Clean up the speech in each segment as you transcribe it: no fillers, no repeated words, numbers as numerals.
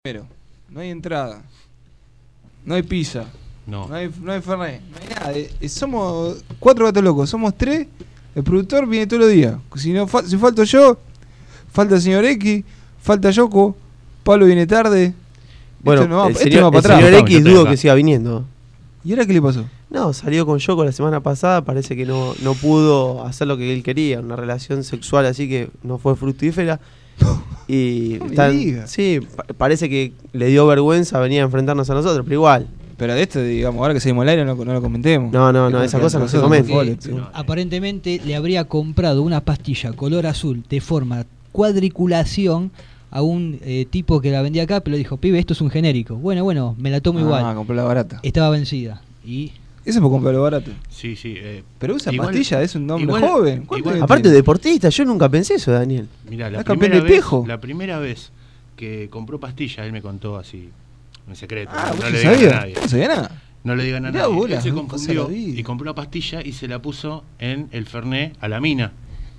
Primero, no hay entrada, no hay pizza, no hay fernet, no hay nada. Somos 4 gatos locos, somos 3. El productor viene todos los días. Si falto yo, falta el señor X, falta Yoko, Pablo viene tarde. Bueno, no va, el señor X dudo que siga viniendo. ¿Y ahora qué le pasó? No, salió con Yoko la semana pasada, parece que no pudo hacer lo que él quería, una relación sexual así que no fue fructífera. Y parece que le dio vergüenza venir a enfrentarnos a nosotros, pero igual. Pero de esto, digamos, ahora que seguimos al aire no lo comentemos. No, esa cosa no se comenta. Aparentemente le habría comprado una pastilla color azul de forma cuadriculación a un tipo que la vendía acá, pero dijo, pibe, esto es un genérico. Bueno, me la tomo igual. Ah, compró la barata. Estaba vencida. Y... Eso es por comprar lo barato. Sí. Pero usa pastilla, es un hombre joven. Aparte deportista, yo nunca pensé eso, Daniel. Mirá, la primera vez que compró pastilla, él me contó así, en secreto. No le digan a nadie. ¿No sabía nada? No le digan a nadie. Él se confundió y compró la pastilla y se la puso en el fernet a la mina.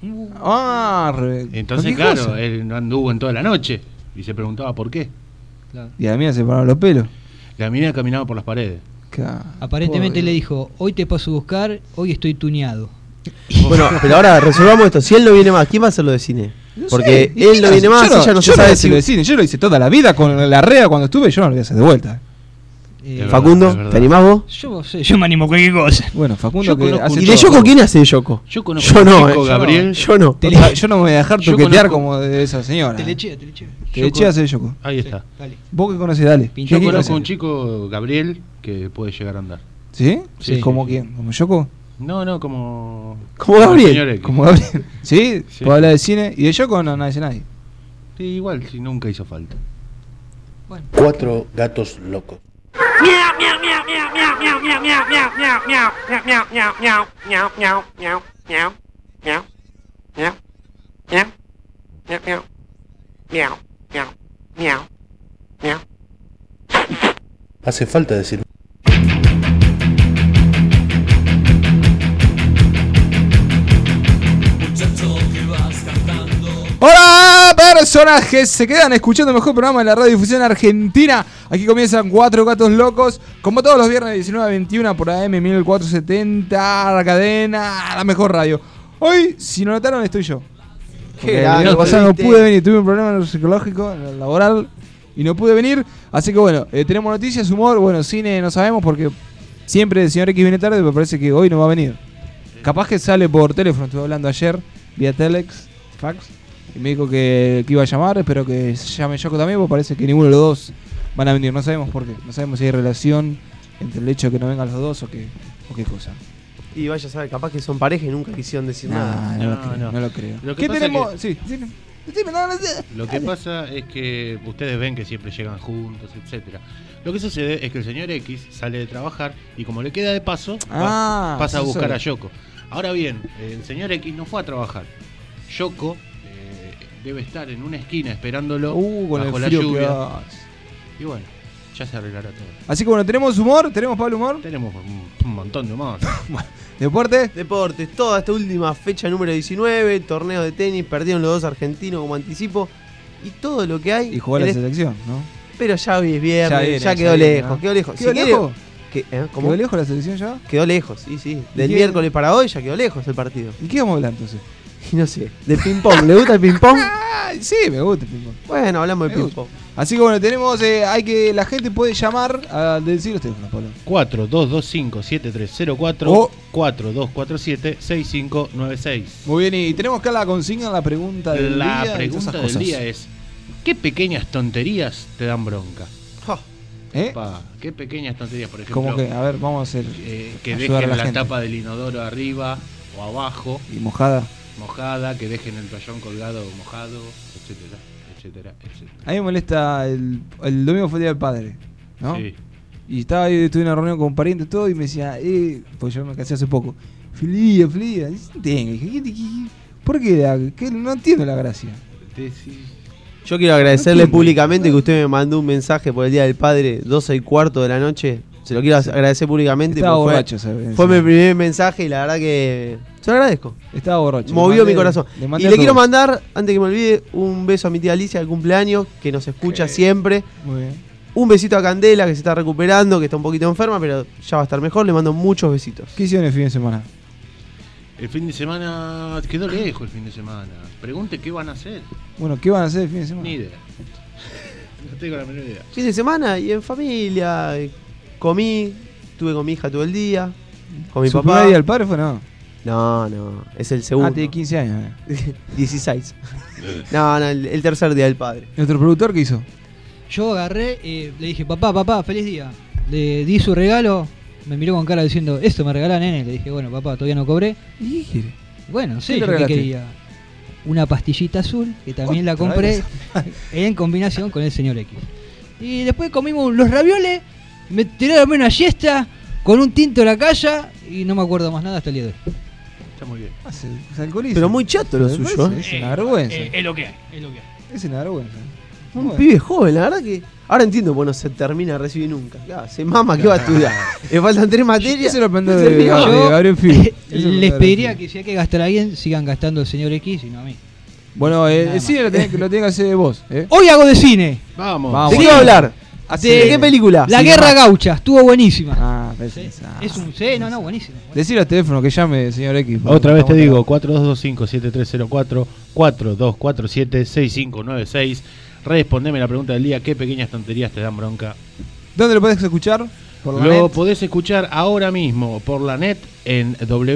Entonces, claro, él no anduvo en toda la noche y se preguntaba por qué. Claro. Y a la mina se pararon los pelos. La mina caminaba por las paredes. Aparentemente le dijo, hoy te paso a buscar, hoy estoy tuneado. Bueno, pero ahora resolvamos esto. Si él no viene más, ¿quién va a hacer lo de cine? Porque él no viene más, ella no se sabe si... lo de cine. Yo lo hice toda la vida con la REA cuando estuve, yo no lo voy a hacer de vuelta. Facundo, ¿te animás vos? Yo me animo a cualquier cosa. Bueno, Facundo que hace. ¿Y de Yoko quién hace de Yoko? Yo conozco a Chico Gabriel. Yo no. Yo no me voy a dejar toquetear como de esa señora. Te le eché hace de Yoko. Ahí está. Dale. Vos que conocés, dale. Yo conozco a un chico Gabriel que puede llegar a andar. ¿Sí? ¿Como quién? ¿Como Yoko? No, como Gabriel. Como Gabriel. ¿Sí? Puedo hablar de cine. ¿Y de Yoko no dice nadie? Sí, igual, si nunca hizo falta. Bueno. 4 gatos locos. Hace falta decir. Hola, personajes, se quedan escuchando el mejor programa de la radiodifusión argentina. Aquí comienzan 4 gatos locos, como todos los viernes de 19 a 21 por AM 1470, la cadena, la mejor radio. Hoy, si no notaron, estoy yo. El año pasado no pude venir, tuve un problema psicológico, laboral, y no pude venir. Así que bueno, tenemos noticias, humor, bueno, cine no sabemos porque siempre el señor X viene tarde, pero parece que hoy no va a venir. Capaz que sale por teléfono, estuve hablando ayer, vía telex, fax. Y me dijo que iba a llamar, espero que se llame Yoko también, porque parece que ninguno de los dos van a venir. No sabemos por qué, no sabemos si hay relación entre el hecho de que no vengan los dos o qué cosa. Y vaya a saber, capaz que son pareja y nunca quisieron decir nada. No lo creo. ¿Qué tenemos? Lo que pasa es que ustedes ven que siempre llegan juntos, etcétera. Lo que sucede es que el señor X sale de trabajar y como le queda de paso, pasa a buscar a Yoko. Ahora bien, el señor X no fue a trabajar. Yoko debe estar en una esquina esperándolo bajo la lluvia. Y bueno, ya se arreglará todo. Así que bueno, ¿tenemos humor? ¿Tenemos Pablo humor? Tenemos un montón de humor. ¿Deportes? Deportes, toda esta última fecha número 19, torneo de tenis, perdieron los dos argentinos como anticipo. Y todo lo que hay. Y jugó la selección, ¿no? Pero ya hoy es viernes, ya quedó lejos, ¿no? Quedó lejos. ¿Quedó lejos? ¿Cómo? ¿Quedó lejos la selección ya? Quedó lejos, sí. Del miércoles para hoy ya quedó lejos el partido. ¿Y qué vamos a hablar entonces? Y no sé, de ping-pong. ¿Le gusta el ping-pong? Sí, me gusta el ping-pong. Bueno, hablamos de ping-pong. Así que bueno, tenemos, la gente puede llamar a decir los teléfonos, Pablo. 4225-7304 o 4247-6596. Muy bien, y tenemos acá la consigna, la pregunta del día. La pregunta del día es: ¿qué pequeñas tonterías te dan bronca? ¿Qué pequeñas tonterías, por ejemplo? ¿Cómo que? A ver, vamos a hacer. Que dejen la tapa del inodoro arriba o abajo. Y mojada, que dejen el toallón colgado mojado, etcétera. A mí me molesta, el domingo fue el día del padre, ¿no? Sí. Y estuve en una reunión con parientes todo y me decía, pues yo me casé hace poco. Feliz. ¿Por qué? No entiendo la gracia. Yo quiero agradecerle públicamente que usted me mandó un mensaje por el día del padre, 12:15 de la noche. Se lo quiero agradecer públicamente. Estaba borracho, fue mi primer mensaje y la verdad que Se lo agradezco. Estaba borracho. Movió mi corazón. Y le quiero mandar, antes que me olvide, un beso a mi tía Alicia de cumpleaños, que nos escucha siempre. Muy bien. Un besito a Candela, que se está recuperando, que está un poquito enferma, pero ya va a estar mejor. Le mando muchos besitos. ¿Qué hicieron el fin de semana? El fin de semana quedó lejos el fin de semana. Pregunte qué van a hacer. Bueno, ¿qué van a hacer el fin de semana? Ni idea. No tengo la menor idea. Fin de semana y en familia. Comí, estuve con mi hija todo el día. Con mi ¿Su papá. primer día del padre fue no? No, es el segundo. Tiene 15 años. 16. No, el tercer día del padre. ¿Nuestro productor qué hizo? Yo agarré, le dije, papá, feliz día. Le di su regalo, me miró con cara diciendo, esto me regala nene. Le dije, bueno, papá, todavía no cobré. ¿Y qué? Bueno, sí, ¿Qué yo le qué regalaste? quería. Una pastillita azul, que también la compré en combinación con el señor X. Y después comimos los ravioles, me tiré a dormir una siesta con un tinto en la calle y no me acuerdo más nada hasta el día de hoy. Está muy bien. Se alcoholiza. Pero muy chato lo suyo. Es una vergüenza. Es lo que hay, es lo que hay. Es una vergüenza. Un pibe joven, la verdad que. Ahora entiendo, bueno, se termina de recibir nunca. Claro, se mama que va a estudiar. Le faltan 3 materias. Eso lo aprendió se de terminó. Gabriel Figo. Les pediría que si hay que gastar a alguien, sigan gastando el señor X y no a mí. Bueno, el cine lo tenés que hacer vos. Hoy hago de cine. Vamos. ¿De qué va a hablar? De ¿De qué película? La Guerra Gaucha, estuvo buenísima. Ah, Es un C, no, buenísimo. Decirle al teléfono que llame, señor X. Otra vez te digo, 4225-7304, 4247-6596. Respondeme la pregunta del día, ¿qué pequeñas tonterías te dan bronca? ¿Dónde lo podés escuchar? Por la Lo net. podés escuchar ahora mismo por la net en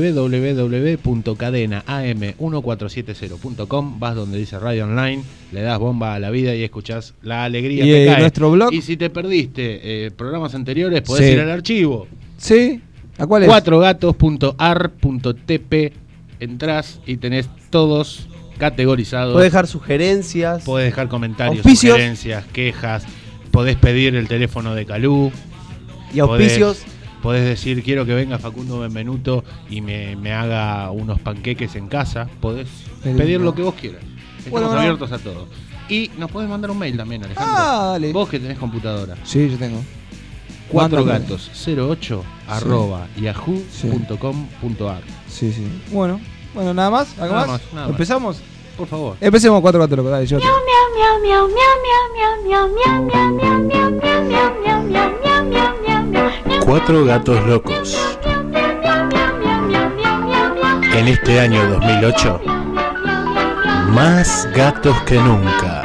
www.cadenaam1470.com. Vas donde dice Radio Online, le das bomba a la vida y escuchás la alegría Y que cae. nuestro blog. Y si te perdiste programas anteriores, podés ir al archivo. Sí. ¿A cuál es? 4gatos.ar.tp. Entrás y tenés todos categorizados. Podés dejar sugerencias. Podés dejar comentarios, auspicios, sugerencias, quejas. Podés pedir el teléfono de Calú. Y auspicios. Podés decir, quiero que venga Facundo Benvenuto y me haga unos panqueques en casa. Podés pedir lo que vos quieras. Estamos abiertos a todo. Y nos podés mandar un mail también, Alejandro. Dale. Vos que tenés computadora. Sí, yo tengo. 4gatos08@yahoo.com.ar. Sí. Bueno, nada más. ¿Algo Nada más? nada más. ¿Empezamos? Por favor. Empecemos 4 gatos locos. Dale, yo. Cuatro gatos locos. En este año 2008, más gatos que nunca.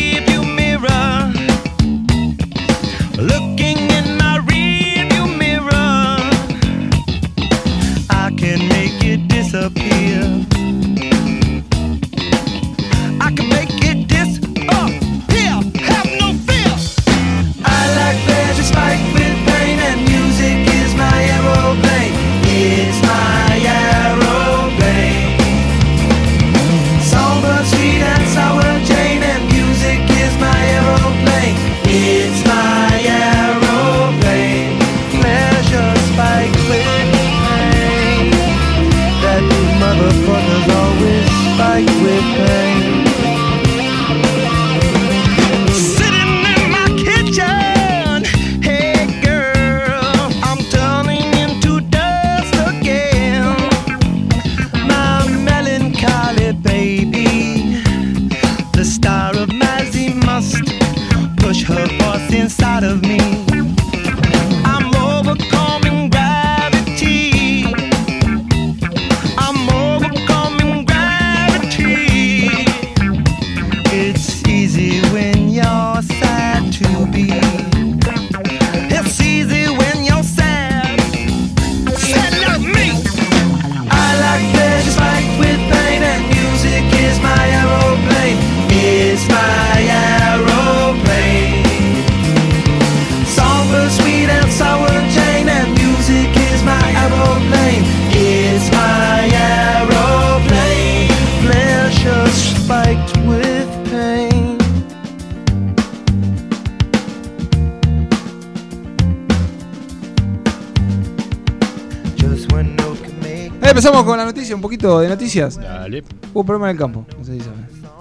Looking in my rearview mirror. Empezamos con la noticia, un poquito de noticias. Dale. Hubo problema en el campo, no se dice.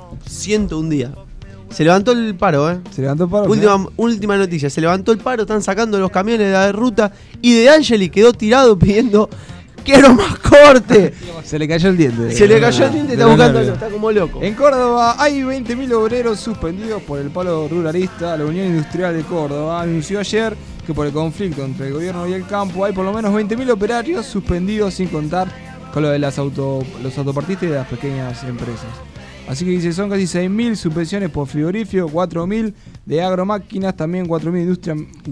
101 días. Se levantó el paro, Se levantó el paro. Última noticia, se levantó el paro, están sacando los camiones de la ruta y De Angeli quedó tirado pidiendo quiero más corte. Se le cayó el diente. Está buscándolo, está como loco. En Córdoba hay 20.000 obreros suspendidos por el palo ruralista. La Unión Industrial de Córdoba anunció ayer que por el conflicto entre el gobierno y el campo hay por lo menos 20.000 operarios suspendidos, sin contar con lo de los autopartistas y de las pequeñas empresas. Así que dice, son casi 6.000 suspensiones por frigorífico, 4.000 de agromáquinas, también 4.000 de industria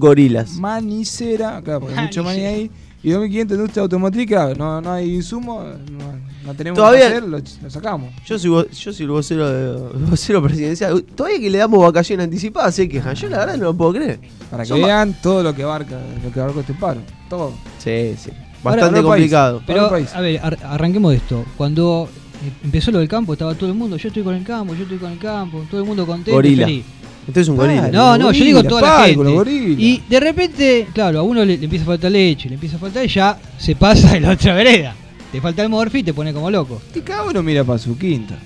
manicera, claro, porque hay mucho maní ahí, y 2.500 de industria automotriz, claro, no hay insumo, no tenemos todavía, que hacer, lo sacamos. Yo soy el vocero presidencial, todavía que le damos vacaciones anticipadas se quejan, yo la verdad no lo puedo creer. Para que vean todo lo que abarca este paro, todo. Sí, bastante complicado. Pero, a ver, arranquemos de esto. Cuando empezó lo del campo, estaba todo el mundo, yo estoy con el campo, todo el mundo contento, feliz. Entonces es un gorila. No, yo digo toda la gente. Y de repente, claro, a uno le empieza a faltar leche, le empieza a faltar y ya se pasa en la otra vereda. Te falta el morfi y te pone como loco. Y cada uno mira para su quinta.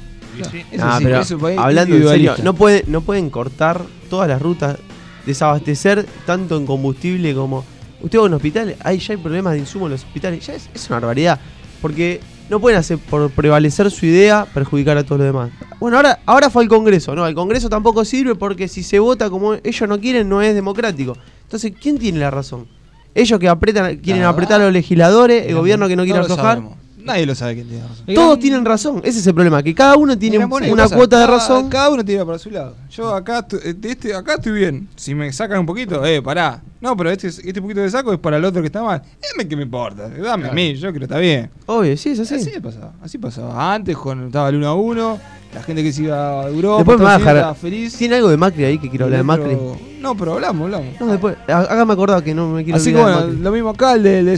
Pero hablando en serio, no pueden cortar todas las rutas, desabastecer tanto en combustible como... Usted va a un hospital, ya hay problemas de insumo en los hospitales, ya es una barbaridad. Porque no pueden hacer por prevalecer su idea perjudicar a todos los demás. Bueno, ahora fue al Congreso, no, el Congreso tampoco sirve porque si se vota como ellos no quieren no es democrático. Entonces, ¿quién tiene la razón? Ellos que quieren apretar a los legisladores, el gobierno que no quiere aflojar. Nadie lo sabe quién tiene razón. Todos tienen razón, ese es el problema, que cada uno tiene una cuota de razón. Cada uno tira para su lado. Yo acá estoy bien. Si me sacan un poquito, pará. No, pero este poquito de saco es para el otro que está mal. ¿Qué me importa? Dame a mí, yo creo que está bien. Obvio, sí, es así. Así pasaba. Antes cuando estaba el 1-1, la gente que se iba a Europa, después me va a dejar feliz. ¿Tiene algo de Macri ahí que quiero hablar de Macri? No, pero hablamos. No, después, acá me acordaba que no me quiero así olvidar. Así que bueno, lo mismo acá,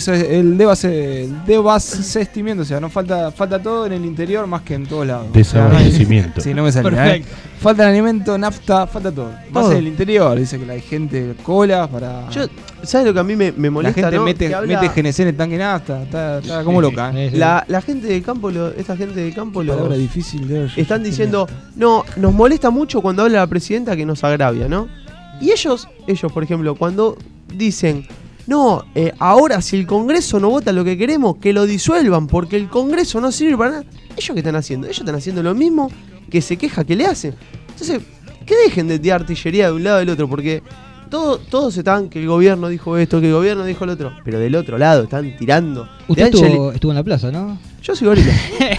el desabastecimiento, o sea, no falta todo en el interior más que en todos lados. Desabastecimiento. Sí, no me salía. Falta el alimento, nafta, falta todo. Más en el interior, dice que la gente cola para... ¿Sabes lo que a mí me molesta? La gente ¿no? mete GNC en el tanque nafta, está como loca. La gente del campo, esta gente del campo difícil de están diciendo, no, nos molesta mucho cuando habla la presidenta que nos agravia, ¿no? Y ellos, por ejemplo, cuando dicen, no, ahora si el Congreso no vota lo que queremos, que lo disuelvan, porque el Congreso no sirve para nada. ¿Ellos qué están haciendo? Ellos están haciendo lo mismo que se queja que le hacen. Entonces, que dejen de tirar artillería de un lado del otro, porque todos están que el gobierno dijo esto, que el gobierno dijo lo otro, pero del otro lado están tirando. Usted estuvo en la plaza, ¿no? Yo soy gorila.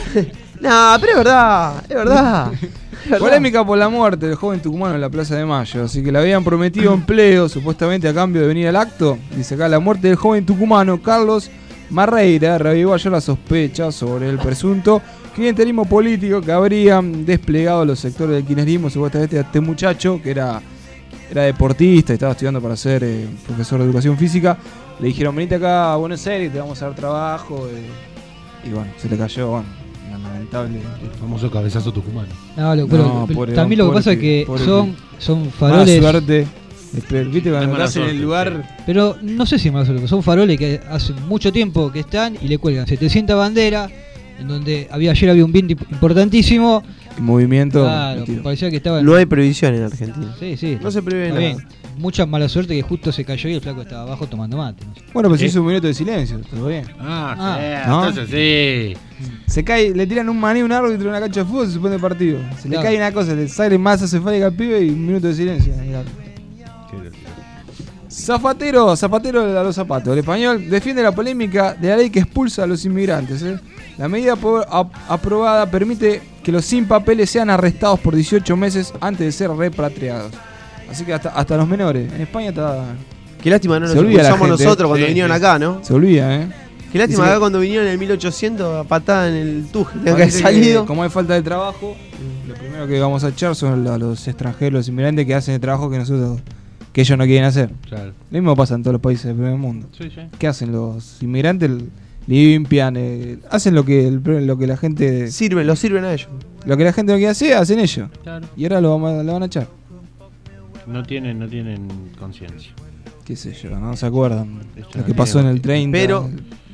No, pero es verdad. Polémica por la muerte del joven tucumano en la Plaza de Mayo. Así que le habían prometido empleo, supuestamente a cambio de venir al acto. Dice acá, la muerte del joven tucumano Carlos Marreira revivó ayer la sospecha sobre el presunto clientelismo político que habrían desplegado los sectores del kirchnerismo. Supuestamente a este muchacho, que era deportista y estaba estudiando para ser profesor de educación física, le dijeron, venite acá a Buenos Aires, te vamos a dar trabajo. Y bueno, se le cayó, lamentable. El famoso cabezazo tucumano. También lo que pasa es que son faroles. Mala suerte. Viste cuando estás en el lugar. Pero no sé si es mala suerte, son faroles que hace mucho tiempo que están y le cuelgan 700 banderas, en donde ayer había un viento importantísimo. Movimiento. Claro, parecía que estaba. No hay previsión en Argentina. Sí. No se prevé nada. Mucha mala suerte que justo se cayó y el flaco estaba abajo tomando mate. No sé. Bueno, pues hizo un minuto de silencio, todo bien. ¿no? Entonces sí. Se cae, le tiran un maní, un árbitro en una cancha de fútbol, se suspende el partido. Se le cae una cosa, le sale más cefálica al pibe y un minuto de silencio. Zapatero a los zapatos. El español defiende la polémica de la ley que expulsa a los inmigrantes. La medida aprobada permite que los sin papeles sean arrestados por 18 meses antes de ser repatriados. Así que hasta los menores. En España está... Qué lástima no nos expulsamos nosotros cuando vinieron acá, ¿no? Se olvida, Qué lástima acá cuando vinieron en el 1800 a patada en el Tuje. Tengo que haber salido. Como hay falta de trabajo, lo primero que vamos a echar son a los extranjeros, los inmigrantes que hacen el trabajo que ellos no quieren hacer. Claro. Lo mismo pasa en todos los países del primer mundo. Sí. ¿Qué hacen los inmigrantes? Limpian, hacen lo que la gente... Lo sirven a ellos. Lo que la gente no quiere hacer, hacen ellos. Claro. Y ahora lo van a echar. No tienen conciencia. Qué sé yo, no se acuerdan lo que pasó en el 30. Pero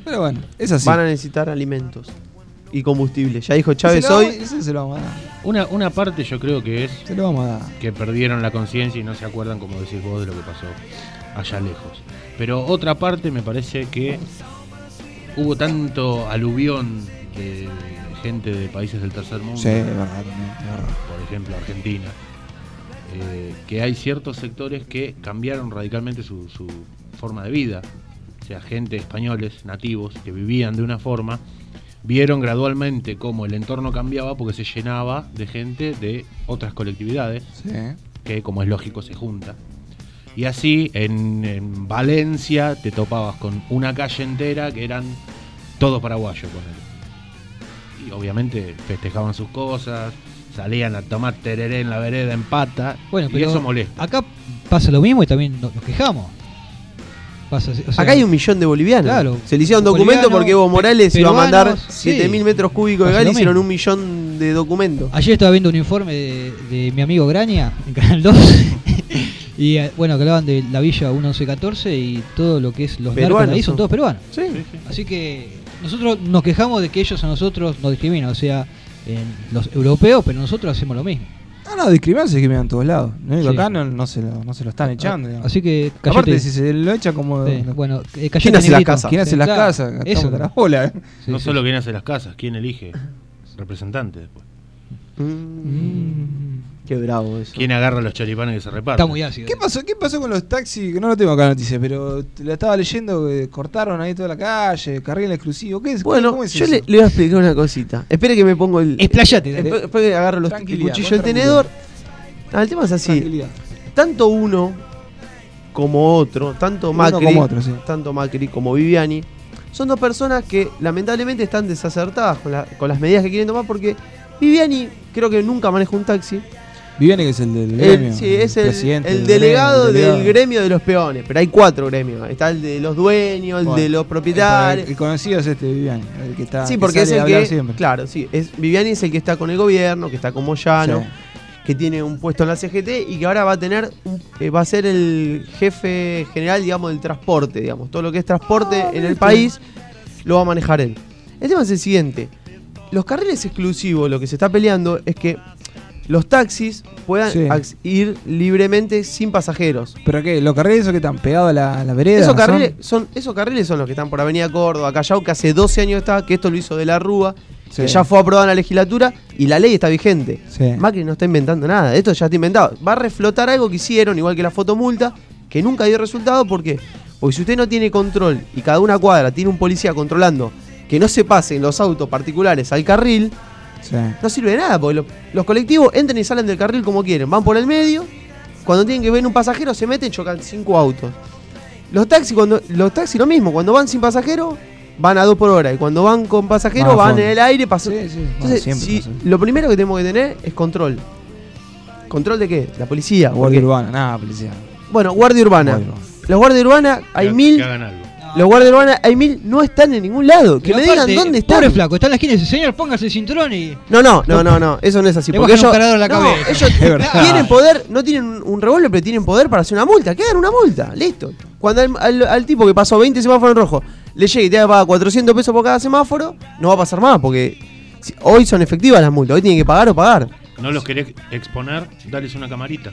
Pero bueno, es así. Van a necesitar alimentos y combustible. Ya dijo Chávez hoy. Ese se lo vamos a dar. Una parte yo creo que es Se lo vamos a dar. que perdieron la conciencia y no se acuerdan, como decís vos, de lo que pasó allá lejos. Pero otra parte me parece que hubo tanto aluvión de gente de países del tercer mundo, Sí, es verdad, también, es verdad. por ejemplo Argentina, que hay ciertos sectores que cambiaron radicalmente su forma de vida. O sea, gente, españoles, nativos, que vivían de una forma, vieron gradualmente cómo el entorno cambiaba porque se llenaba de gente de otras colectividades, Sí. que como es lógico se junta. Y así en Valencia te topabas con una calle entera que eran todos paraguayos, ponele. Y obviamente festejaban sus cosas, salían a tomar tereré en la vereda en pata, Bueno, y pero eso molesta. acá pasa lo mismo y también nos quejamos. Pasa, o sea, Acá hay 1 millón de bolivianos. Claro. Se le hicieron documentos Bolivianos, porque Evo Morales iba a mandar peruanos, 7.000 sí. metros cúbicos de Pasa gas y lo hicieron mismo. 1 millón de documentos. Ayer estaba viendo un informe de mi amigo Graña en Canal 2 y bueno, que hablaban de la Villa 1114 y todo lo que es los Peruanos narcos ahí son son. todos peruanos. Sí. Así que nosotros nos quejamos de que ellos a nosotros nos discriminan, o sea, los europeos, pero nosotros hacemos lo mismo. No, discriminan se discriminan en todos lados. No digo Sí. acá no se lo están echando. digamos. Así que Aparte, si se lo echa como. Sí, bueno, ¿Quién callate, hace las negrito. casas? ¿Quién hace Sí, las claro. casas? Eso. Estamos de la bola. Sí, No sí. solo quién hace las casas, quién elige representantes después. Qué bravo eso. ¿Quién agarra los choripanes que se reparten? Está muy ácido. ¿Qué pasó con los taxis? Que no lo tengo acá la noticia, pero la estaba leyendo que cortaron ahí toda la calle, carril exclusivo. ¿Qué es? Bueno, ¿Cómo es yo eso? le voy a explicar una cosita. Espere que me pongo el. Explayate, dale. Después que agarro el Tranquilidad, cuchillo y con el tenedor. Ah, el tema es así. Tranquilidad. Tanto uno como otro, tanto Uno Macri, como otro, sí. tanto Macri como Viviani, son dos personas que lamentablemente están desacertadas con las medidas que quieren tomar porque Viviani creo que nunca maneja un taxi. Viviani, que es el del gremio. Sí, es presidente el del delegado gremio, del gremio de los peones, pero hay 4 gremios. Está el de los dueños, el Bueno, de los propietarios. El conocido es este Viviani, el que está. Sí, que porque es sale a el hablar que, siempre. claro, sí, Viviani es el que está con el gobierno, que está con Moyano, Sí. que tiene un puesto en la CGT y que ahora va a tener, va a ser el jefe general, digamos, del transporte, digamos, todo lo que es transporte en el país lo va a manejar él. El tema es el siguiente, los carriles exclusivos, lo que se está peleando es que los taxis puedan Sí. ir libremente sin pasajeros. ¿Pero qué? ¿Los carriles esos que están pegados a la vereda? Esos carriles son los que están por Avenida Córdoba, Callao, que hace 12 años está, que esto lo hizo de la Rúa, Sí. que ya fue aprobada en la legislatura y la ley está vigente. Sí. Macri no está inventando nada, esto ya está inventado. Va a reflotar algo que hicieron, igual que la fotomulta, que nunca dio resultado. ¿Por qué? Porque si usted no tiene control y cada una cuadra tiene un policía controlando que no se pasen los autos particulares al carril, Sí. no sirve de nada, porque los colectivos entran y salen del carril como quieren, van por el medio, cuando tienen que ver un pasajero se meten, chocan 5 autos. Los taxis lo mismo, cuando van sin pasajero, van a 2 por hora, y cuando van con pasajero Van a van fondo. en el aire pasan. Sí, sí. Bueno, Entonces, siempre pasa. lo primero que tenemos que tener es control. ¿Control de qué? La policía. Guardia porque- urbana, nada, policía. Bueno, guardia urbana. Guardia urbana. Los guardias urbanas, hay Que 1000. hagan algo. Los guardias urbanas, hay 1000, no están en ningún lado. Que Pero me digan aparte, dónde están. Pobre flaco, está en la esquina y dice, señor, póngase el cinturón y... No, eso no es así. Le Porque bajan un ellos, cargador a la no, cabeza. ellos Es verdad. tienen poder, no tienen un revólver, pero tienen poder para hacer una multa. Que hagan una multa, listo. Cuando al tipo que pasó 20 semáforos en rojo le llegue y te paga 400 pesos por cada semáforo, no va a pasar más, porque hoy son efectivas las multas, hoy tienen que pagar o pagar. No los querés exponer, dales una camarita.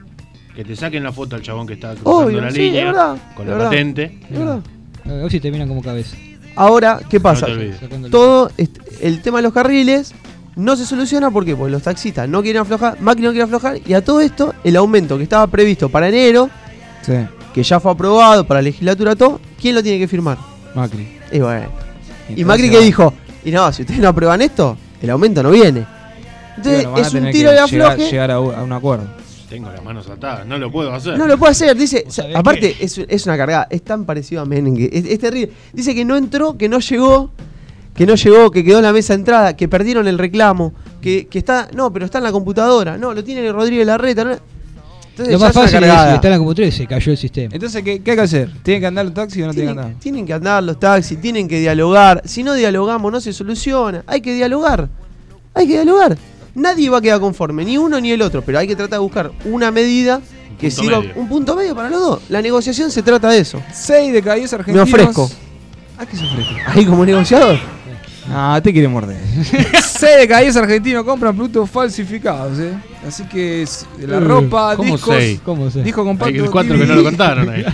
Que te saquen la foto al chabón que está cruzando Obvio, la sí, línea es verdad, con es la verdad. patente. Es verdad. A ver si terminan como cabeza. Ahora, ¿qué pasa? No te olvides. Sacando el- Todo el tema de los carriles no se soluciona, ¿por qué? Porque los taxistas no quieren aflojar, Macri no quiere aflojar, y a todo esto, el aumento que estaba previsto para enero, Sí. que ya fue aprobado para la legislatura, todo, ¿quién lo tiene que firmar? Macri. Y bueno. Y Entonces, Macri que dijo, y no, si ustedes no aprueban esto, el aumento no viene. Entonces bueno, van a es un tener tiro que de afloje. llegar a un acuerdo. Tengo las manos atadas, no lo puedo hacer. No lo puede hacer, dice. ¿Vos sabés Aparte, es una cargada, es tan parecido a Menem, que es terrible. Dice que no entró, que no llegó, que quedó en la mesa de entrada, que perdieron el reclamo, que está. No, pero está en la computadora. No, lo tiene Rodríguez Larreta. No. Entonces Lo ya más es una fácil es cargada. que está en la computadora y se cayó el sistema. Entonces, ¿qué hay que hacer? ¿Tienen que andar los taxis o no tienen que andar? Tienen que andar los taxis, tienen que dialogar. Si no dialogamos, no se soluciona. Hay que dialogar. Hay que dialogar. Nadie va a quedar conforme, ni uno ni el otro, pero hay que tratar de buscar una medida que punto sirva, medio. un punto medio para los dos. La negociación se trata de eso. 6 de cada 10 argentinos ofrezco. ¿A qué se ofrece? Ahí como negociador. Ah, te quiere morder. Sedeca, 10 argentinos compran productos falsificados, Así que la ropa, ¿cómo discos, seis? ¿Cómo se? disco compacto, Hay 4 que DVD. no lo contaron ahí.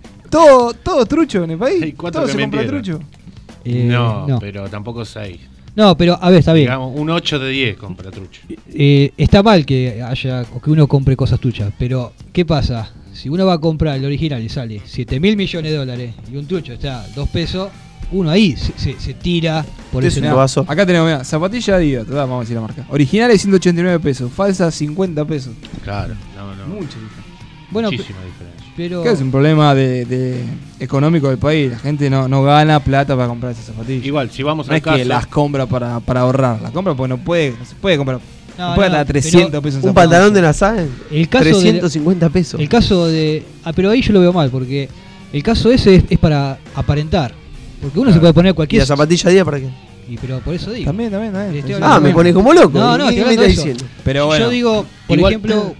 Todo trucho en el país. Hay 4 Todo que se compra mintieron. trucho. No, pero tampoco 6. No, pero a ver, está bien. Digamos, un 8 de 10 compra trucho. Está mal que haya o que uno compre cosas truchas, pero ¿qué pasa? Si uno va a comprar el original y sale 7.000 millones de dólares y un trucho está 2 pesos, uno ahí se tira por ese Mirá, lado. acá tenemos, mirá, zapatilla Adidas, vamos a decir la marca. Originales 189 pesos, falsas 50 pesos. Claro, no. Mucha diferencia. Bueno, Muchísima diferencia. pero Que es un problema de económico del país. La gente no gana plata para comprar esas zapatillas. Igual, si vamos no al es caso. que las compra para ahorrar. Las compra porque no se puede comprar. No, No puede no, dar 300 pesos en Un zapatillas. pantalón de Nazar, el caso 350 pesos. el caso de pero ahí yo lo veo mal porque el caso ese es para aparentar, porque uno se puede poner ¿Y cualquier la zapatilla día para qué? pero por eso digo. También. Estoy Ah, hablando me de- pone como loco. No, no, ¿Qué estoy me hablando está de eso. diciendo? Pero bueno, Yo digo, por igual- ejemplo,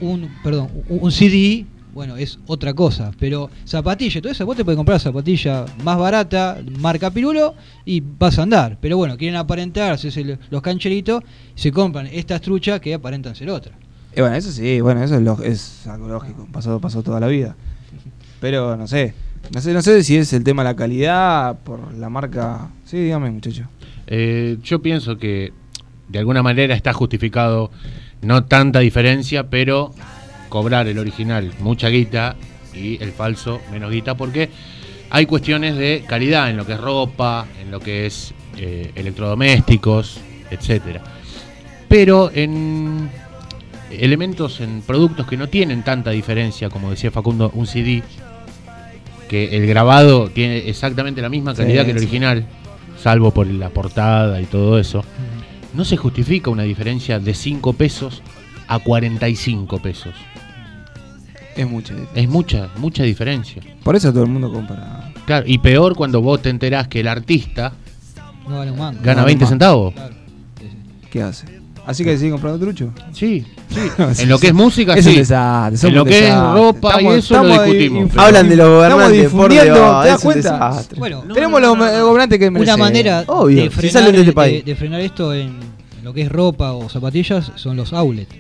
un CD, bueno, es otra cosa, pero zapatilla, todo eso, vos te puedes comprar zapatilla más barata, marca Pirulo, y vas a andar. Pero bueno, quieren aparentar, hacerse los cancheritos, se compran estas truchas que aparentan ser otras. bueno, eso sí, eso es algo lógico. Pasó toda la vida. Pero no sé si es el tema de la calidad por la marca. Sí, dígame, muchacho. Yo pienso que de alguna manera está justificado no tanta diferencia, pero cobrar el original mucha guita y el falso menos guita, porque hay cuestiones de calidad en lo que es ropa, en lo que es electrodomésticos, etcétera. Pero en elementos, en productos que no tienen tanta diferencia, como decía Facundo, un CD, que el grabado tiene exactamente la misma calidad que el original, salvo por la portada y todo eso, no se justifica una diferencia de 5 pesos a 45 pesos. Es mucha diferencia. Es mucha diferencia. Por eso todo el mundo compra. Claro, y peor cuando vos te enterás que el artista No vale un mango. gana No, 20 no. centavos. Claro. ¿Qué hace? ¿Así que sigue comprando trucho? Sí, Sí, en lo que es música, es un sí. desastre. En somos lo un que es desastre. ropa y eso lo discutimos. Hablan de los gobernantes, Estamos por Dios, difundiendo, ¿te das es un cuenta? desastre. Bueno, Tenemos los gobernantes que una merecen. manera Obvio, de si frenar, salen de este país. de frenar esto en lo que es ropa o zapatillas son los outlets.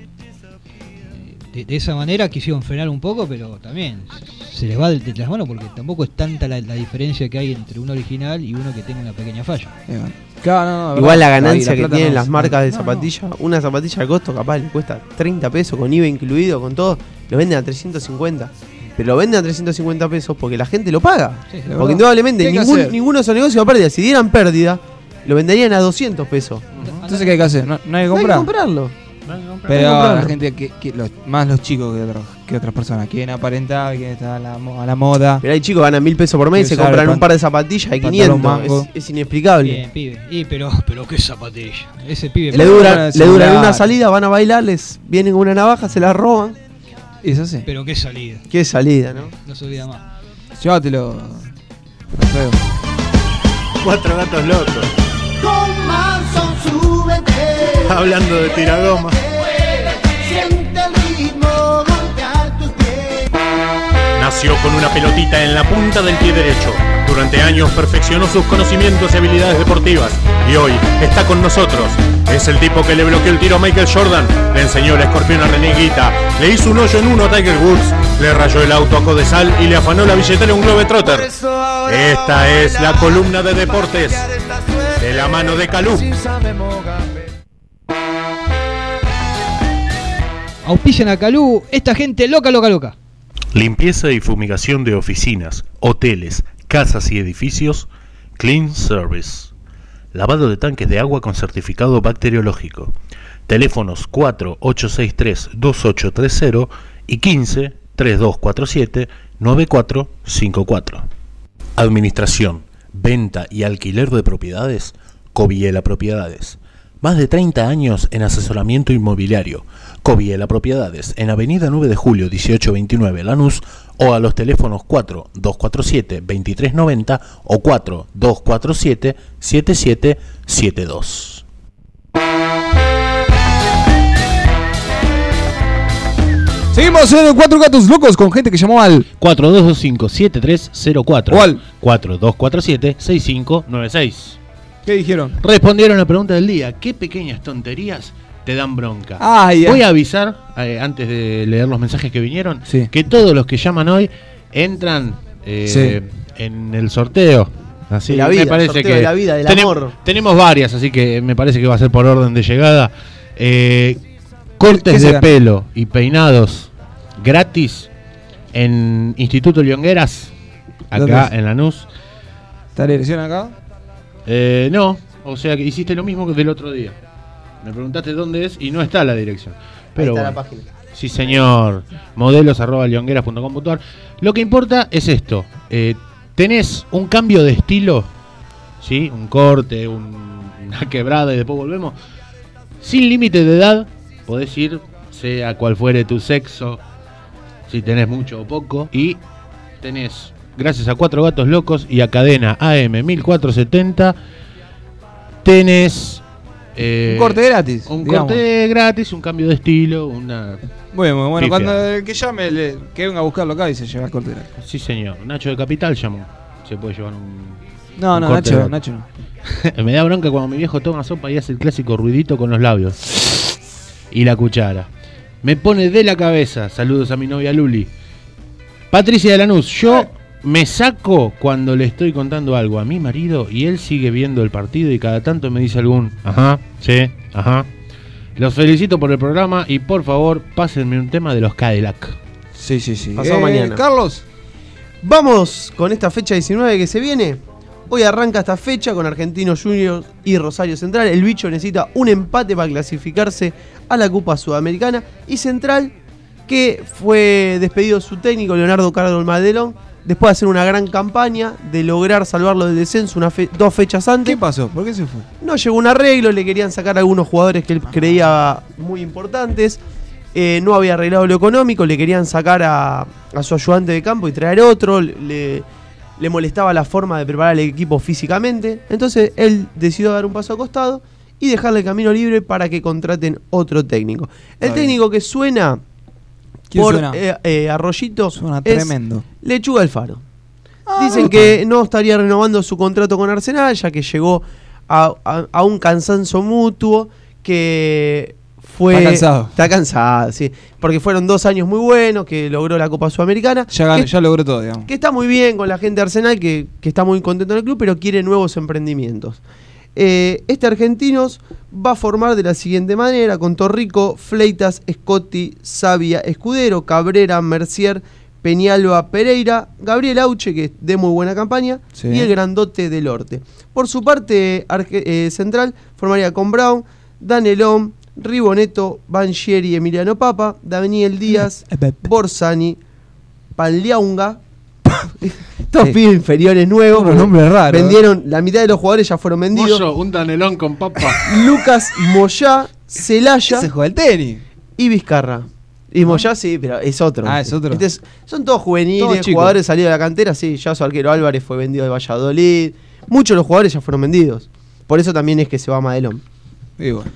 De esa manera quisieron frenar un poco, pero también se les va de las manos porque tampoco es tanta la diferencia que hay entre uno original y uno que tenga una pequeña falla. Claro, no, Igual la verdad. ganancia La que plata tienen no- las marcas de no, zapatilla, una zapatilla al costo capaz le cuesta 30 pesos con IVA incluido, con todo, lo venden a 350. Pero lo venden a 350 pesos porque la gente lo paga. Sí, sí. De verdad. Porque indudablemente ¿Qué hay que hacer? ninguno de esos negocios va a pérdida. Si dieran pérdida, lo venderían a 200 pesos. Entonces, ¿qué hay que hacer? No hay que No hay que comprar. comprarlo. Pero comprarlo. la gente, más los chicos que otras personas, quieren aparentar, quieren estar a la moda. Pero hay chicos que ganan 1000 pesos por mes y se Usar compran el un par de zapatillas de pantalón 500. mango. Es inexplicable. Bien, pibe. Pero qué zapatilla. Ese pibe. Le Bueno, duran el le duran celular. una salida, van a bailar, les vienen con una navaja, se la roban. Eso sí. Pero qué salida. Qué salida, ¿no? No se olvida más. Llévatelo. Alfredo. 4 gatos locos. Con Manson súbete. Hablando de tiragoma. Siente el ritmo golpear tus pies. Nació con una pelotita en la punta del pie derecho. Durante años perfeccionó sus conocimientos y habilidades deportivas. Y hoy está con nosotros. Es el tipo que le bloqueó el tiro a Michael Jordan, le enseñó el escorpión a René Guita, le hizo un hoyo en uno a Tiger Woods, le rayó el auto a Codesal y le afanó la billetera a un Globetrotter. Esta es la columna de deportes de la mano de Calú. Auspician a Calú, esta gente loca. Limpieza y fumigación de oficinas, hoteles, casas y edificios. Clean Service. Lavado de tanques de agua con certificado bacteriológico. Teléfonos 4863-2830 y 15-3247-9454. Administración, venta y alquiler de propiedades. Coviela Propiedades. Más de 30 años en asesoramiento inmobiliario. Coviela Propiedades, en Avenida 9 de Julio 1829 Lanús, o a los teléfonos 4247-2390 o 4247-7772. Seguimos en 4 Gatos Locos con gente que llamó al 4225-7304. ¿Cuál? 4247-6596. ¿Qué dijeron? Respondieron a la pregunta del día. ¿Qué pequeñas tonterías te dan bronca? Voy a avisar, antes de leer los mensajes que vinieron, que todos los que llaman hoy entran en el sorteo. Así la vida, me parece sorteo que de la vida, del amor. Tenemos varias, así que me parece que va a ser por orden de llegada. Cortes de pelo y peinados gratis en Instituto Liongueras, acá en Lanús. ¿Está la dirección acá? No, o sea que hiciste lo mismo que del otro día. Me preguntaste dónde es y no está la dirección. Pero ahí está bueno. la página. Sí, señor. Modelos@liongueras.com.ar. Lo que importa es esto. Tenés un cambio de estilo, ¿sí? Un corte, una quebrada y después volvemos. Sin límite de edad, podés ir, sea cual fuere tu sexo, si tenés mucho o poco. Y tenés, gracias a 4 Gatos Locos y a Cadena AM 1470, tenés... un corte gratis. Un corte gratis, un cambio de estilo, una... Bueno, cuando el que llame, que venga a buscarlo acá y se lleva el corte gratis. Sí, señor. Nacho de Capital llamó. Se puede llevar un... No, Nacho no. Me da bronca cuando mi viejo toma sopa y hace el clásico ruidito con los labios. Y la cuchara. Me pone de la cabeza. Saludos a mi novia Luli. Patricia de Lanús. Yo me saco cuando le estoy contando algo a mi marido y él sigue viendo el partido y cada tanto me dice algún ajá, sí, ajá. Los felicito por el programa y por favor pásenme un tema de los Cadillac. Sí. Pasado mañana. Carlos. Vamos con esta fecha 19 que se viene. Hoy arranca esta fecha con Argentinos Juniors y Rosario Central. El bicho necesita un empate para clasificarse a la Copa Sudamericana. Y Central, que fue despedido su técnico Leonardo Carlos Madelón, después de hacer una gran campaña, de lograr salvarlo del descenso 2 fechas antes. ¿Qué pasó? ¿Por qué se fue? No llegó un arreglo, le querían sacar a algunos jugadores que él creía muy importantes. No había arreglado lo económico, le querían sacar a su ayudante de campo y traer otro. Le molestaba la forma de preparar el equipo físicamente. Entonces él decidió dar un paso a costado y dejarle el camino libre para que contraten otro técnico. El técnico que suena por Arroyito suena tremendo. Lechuga Alfaro. Dicen que no estaría renovando su contrato con Arsenal, ya que llegó a un cansancio mutuo, que fue... Está cansado, sí. Porque fueron 2 años muy buenos, que logró la Copa Sudamericana. Ya logró todo, digamos. Que está muy bien con la gente de Arsenal, que está muy contento en el club, pero quiere nuevos emprendimientos. Este Argentinos va a formar de la siguiente manera: con Torrico, Fleitas, Scotti, Sabia, Escudero, Cabrera, Mercier, Peñalba, Pereira, Gabriel Auche, que de muy buena campaña, y el grandote del Orte. Por su parte, Central formaría con Brown, Danelón, Riboneto, Banchieri, Emiliano Papa, Daniel Díaz, Borsani, Panliaunga. Todos pibes inferiores nuevos. Unos nombres raros. Vendieron, la mitad de los jugadores ya fueron vendidos. Moyo, un Danelón con papa. Lucas Moyá, Celaya. Se juega el tenis. Y Vizcarra. Y Moyá sí, pero es otro. Es otro. Son todos juveniles, todos jugadores salidos de la cantera. Sí, ya su arquero Álvarez fue vendido de Valladolid. Muchos de los jugadores ya fueron vendidos. Por eso también es que se va a Madelón. Y bueno.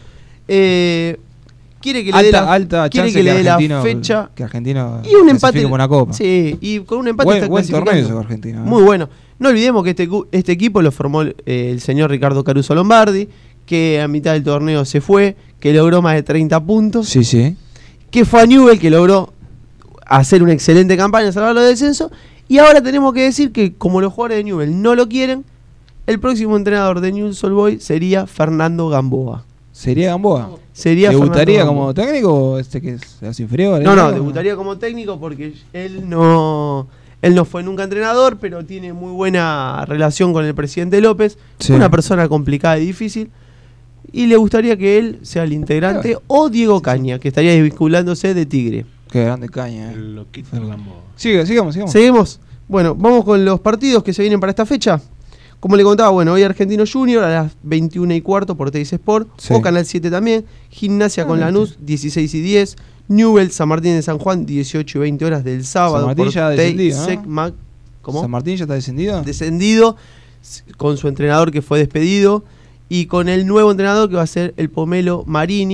Quiere que le dé la fecha. Que Argentino y un empate con una copa. Sí, y con un empate está buen clasificando. torneo ese Argentino. Muy bueno. No olvidemos que este equipo lo formó el señor Ricardo Caruso Lombardi, que a mitad del torneo se fue, que logró más de 30 puntos. Sí. Que fue a Newell, que logró hacer una excelente campaña, salvarlo del descenso. Y ahora tenemos que decir que, como los jugadores de Newell no lo quieren, el próximo entrenador de Newell's Old Boys sería Fernando Gamboa. ¿Sería Gamboa? ¿Debutaría como técnico o que es las inferiores? No, debutaría como técnico porque él no fue nunca entrenador, pero tiene muy buena relación con el presidente López. Sí. Una persona complicada y difícil. Y le gustaría que él sea el integrante, o Diego Caña, que estaría desvinculándose de Tigre. Qué grande Caña. El loquito de Gamboa. Sigamos. ¿Seguimos? Bueno, vamos con los partidos que se vienen para esta fecha. Como le contaba, hoy Argentinos Junior a las 21:15 por Teis Sport, o Canal 7 también. Gimnasia con Lanús, 16:10. Newell, San Martín de San Juan, 18:20 horas del sábado. San Martín por ya descendido, ¿no? ¿Cómo? ¿San Martín ya está descendido? Descendido, con su entrenador que fue despedido, y con el nuevo entrenador que va a ser el Pomelo Marini,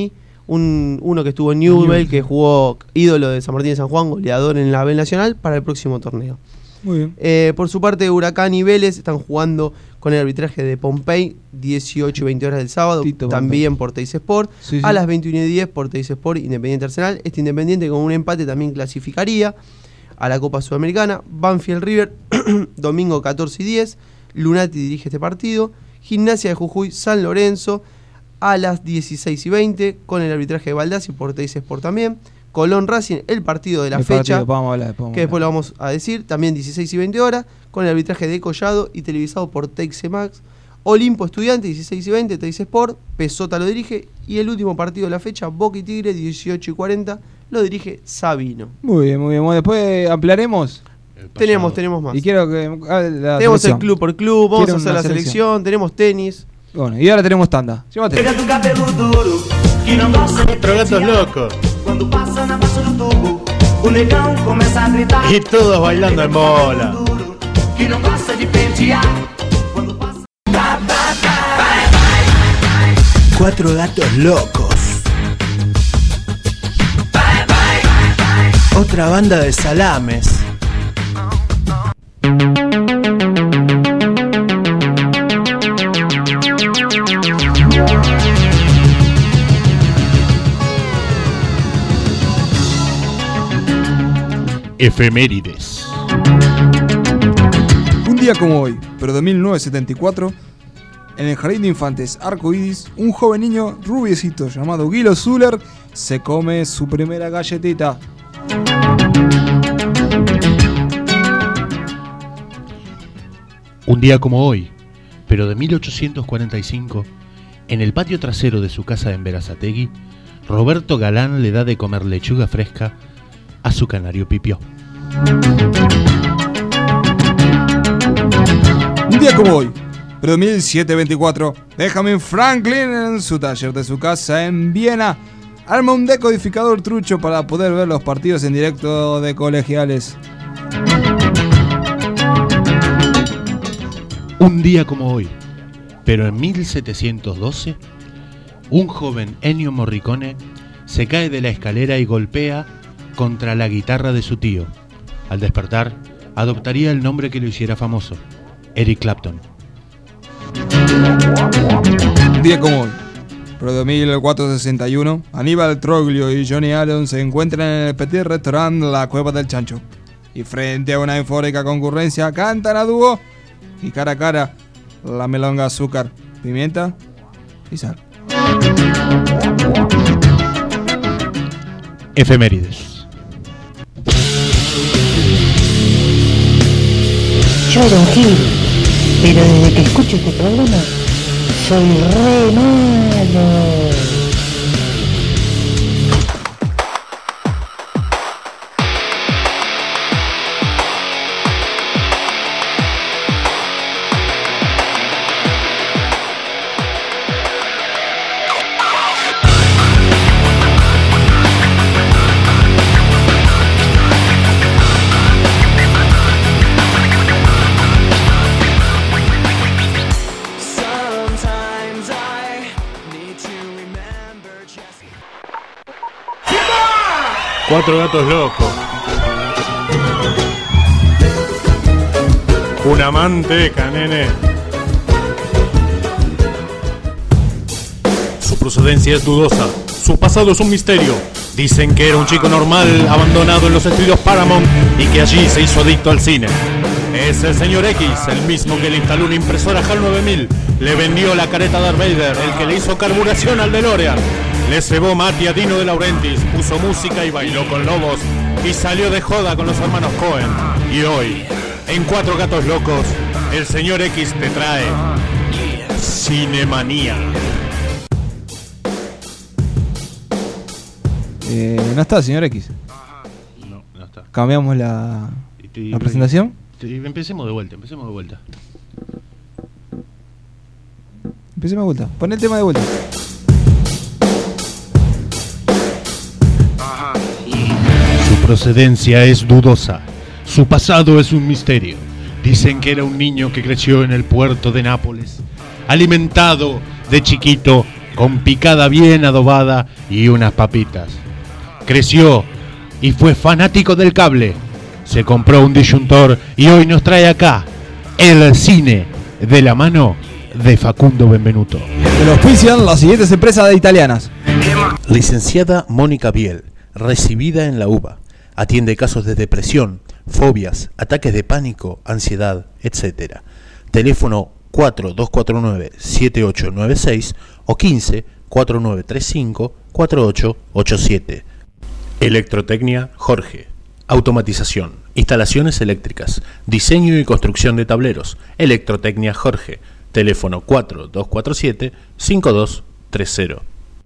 uno que estuvo en Newell, que jugó ídolo de San Martín de San Juan, goleador en la B Nacional, para el próximo torneo. Muy bien. Por su parte, Huracán y Vélez están jugando con el arbitraje de Pompey, 18 y 20 horas del sábado, también por Teis Sport. Sí. A las 21:10 por Teis Sport, Independiente Arsenal. Este Independiente con un empate también clasificaría a la Copa Sudamericana. Banfield River, domingo 14:10. Lunati dirige este partido. Gimnasia de Jujuy, San Lorenzo, a las 16:20, con el arbitraje de Baldassi por Teis Sport también. Colón Racing, el partido de la fecha, que después lo vamos a decir, también 16 y 20 horas, con el arbitraje de Collado y televisado por Teis Max. Olimpo Estudiante, 16 y 20, Teis Sport, Pesota lo dirige, y el último partido de la fecha, Boca y Tigre, 18 y 40, lo dirige Sabino. Muy bien, muy bien. Después ampliaremos. Tenemos más. Y quiero que tenemos el club por club, vamos a hacer la selección, tenemos tenis. Bueno, y ahora tenemos tanda. Llévate. 4 gatos locos. Y todos bailando en bola. 4 gatos locos. Otra banda de salames. Efemérides. Un día como hoy, pero de 1974, en el jardín de infantes Arcoíris, un joven niño rubiecito llamado Guido Zuller se come su primera galletita. Un día como hoy, pero de 1845, en el patio trasero de su casa en Berazategui, Roberto Galán le da de comer lechuga fresca a su canario Pipió. Un día como hoy, pero de 1724, Benjamin Franklin, en su taller de su casa en Viena, arma un decodificador trucho para poder ver los partidos en directo de colegiales. Un día como hoy, pero en 1712, un joven Ennio Morricone se cae de la escalera y golpea contra la guitarra de su tío. Al despertar, adoptaría el nombre que lo hiciera famoso, Eric Clapton. Un día como hoy, pero de 1461, Aníbal Troglio y Johnny Allen se encuentran en el petit restaurant La Cueva del Chancho. Y frente a una eufórica concurrencia cantan a dúo y cara a cara la melonga, azúcar, pimienta y sal. Efemérides. Yo, Don Gil, pero desde que escucho este programa, soy re malo. Cuatro gatos locos. Una manteca, nene. Su procedencia es dudosa. Su pasado es un misterio. Dicen que era un chico normal, abandonado en los estudios Paramount y que allí se hizo adicto al cine. Es el señor X, el mismo que le instaló una impresora HAL 9000, le vendió la careta a Darth Vader, el que le hizo carburación al DeLorean, le cebó mate a Dino De Laurentiis, puso música y bailó con lobos y salió de joda con los hermanos Cohen. Y hoy, en Cuatro Gatos Locos, el señor X te trae Cinemanía. No está, señor X. No está. ¿Cambiamos la presentación? Empecemos de vuelta. Empecemos de vuelta. Pon el tema de vuelta. Su procedencia es dudosa. Su pasado es un misterio. Dicen que era un niño que creció en el puerto de Nápoles, alimentado de chiquito con picada bien adobada y unas papitas. Creció y fue fanático del cable. Se compró un disyuntor y hoy nos trae acá el cine de la mano de Facundo Benvenuto. Que lo auspician las siguientes empresas de italianas. Licenciada Mónica Biel, recibida en la UBA. Atiende casos de depresión, fobias, ataques de pánico, ansiedad, etc. Teléfono 4249-7896 o 15-4935-4887. Electrotecnia Jorge. Automatización, instalaciones eléctricas, diseño y construcción de tableros. Electrotecnia Jorge. Teléfono 4247-5230.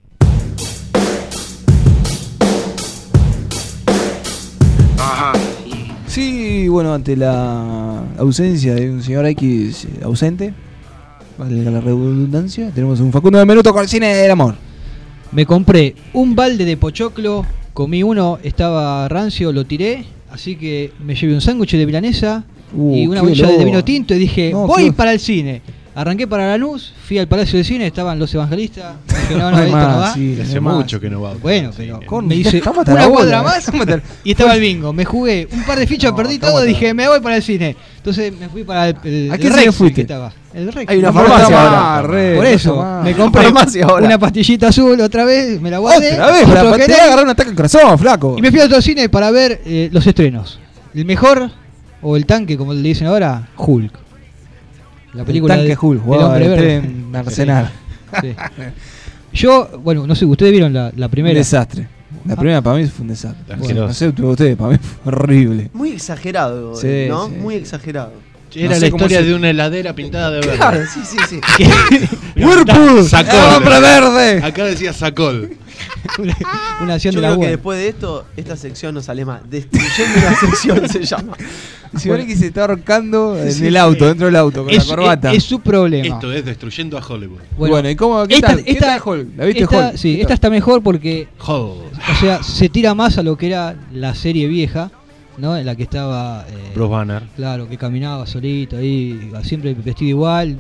Sí, bueno, ante la ausencia de un señor X ausente, valga la redundancia, tenemos un Facundo Benvenuto con el cine del amor. Me compré un balde de pochoclo, comí uno, estaba rancio, lo tiré, así que me llevé un sándwich de milanesa y una botella de vino tinto y dije, voy para el cine. Arranqué para Lanús, fui al Palacio de Cine, estaban los evangelistas. Dije, no, esto no va. Sí, hace mucho que no va. Bueno, pero me hice una cuadra más y estaba el bingo. Me jugué un par de fichas, perdí todo, dije, me voy para el cine. Entonces me fui para el ¿a qué Rex, fuiste? que estaba. El Rex. Hay una farmacia ahora. Por eso, me compré una pastillita azul otra vez, me la guardé. Otra vez, para te va a agarrar un ataque al corazón, flaco. Y me fui a otro cine para ver los estrenos. El mejor, o el tanque, como le dicen ahora, Hulk. La película tanque Hulk, del hombre verde. Mercenario. Sí. Yo, bueno, no sé, ustedes vieron la primera. Un desastre. La primera para mí fue un desastre. Bueno, no sé ustedes, para mí fue horrible. Muy exagerado, sí, ¿no? Sí. Muy exagerado. Era no sé la historia se... de una heladera pintada de verde. Claro, sí. ¡Whirlpool! Sacol. ¡Hombre verde! Acá decía Sacol. una acción Yo de la creo que buena. después de esto, esta sección no sale más. Destruyendo una sección se llama. Si X se está ahorcando en el auto, dentro del auto, con la corbata. Es su problema. Esto es Destruyendo a Hollywood. Bueno, ¿y cómo? ¿Qué tal? ¿Qué tal Hulk? ¿La viste Hulk? Sí, esta está mejor porque, Hulk. o sea, se tira más a lo que era la serie vieja, ¿no? En la que estaba Bruce Banner. Claro, que caminaba solito ahí, siempre vestido igual.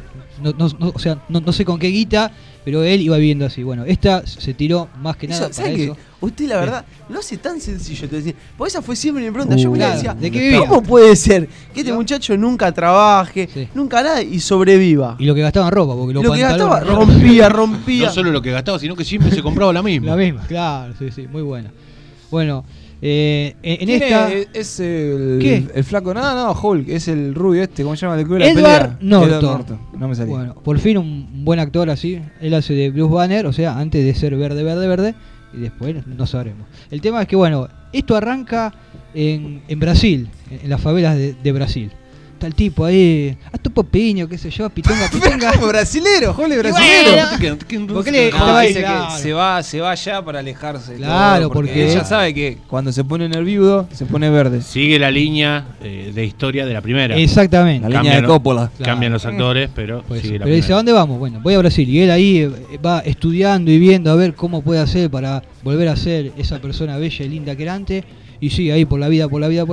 O sea, no sé con qué guita, pero él iba viviendo así. Bueno, esta se tiró más que nada para eso. Usted la verdad lo hace tan sencillo, te decía, porque esa fue siempre mi pregunta. Yo me claro, decía, ¿de qué vivía? ¿cómo puede ser que este muchacho nunca trabaje, nunca nada y sobreviva? Y lo que gastaba en ropa, porque lo que gastaba rompía. No solo lo que gastaba, sino que siempre se compraba la misma. La misma, claro, sí, muy buena. Bueno, en ¿quién esta es el, ¿qué? El flaco? No, Hulk, es el rubio este, ¿cómo se llama? El club de la Edward pelea. Norton. No me salía. Bueno, por fin un buen actor así. Él hace de Bruce Banner, o sea, antes de ser verde, y después no sabremos. El tema es que, bueno, esto arranca en Brasil, en las favelas de Brasil. Está el tipo ahí, a tu popiño, qué sé yo, pitonga. Brasilero, Hulk brasilero. ¿Por qué le No, ahí, dice claro. que se va ya para alejarse. Claro, todo, porque ella sabe que cuando se pone nerviudo se pone verde. Sigue la línea de historia de la primera. Exactamente. La línea de Coppola. Cambian los actores, pero Pues, sigue la pero dice, ¿a primera. dónde vamos? Bueno, voy a Brasil. Y él ahí va estudiando y viendo a ver cómo puede hacer para volver a ser esa persona bella y linda que era antes. Y sigue ahí por la vida,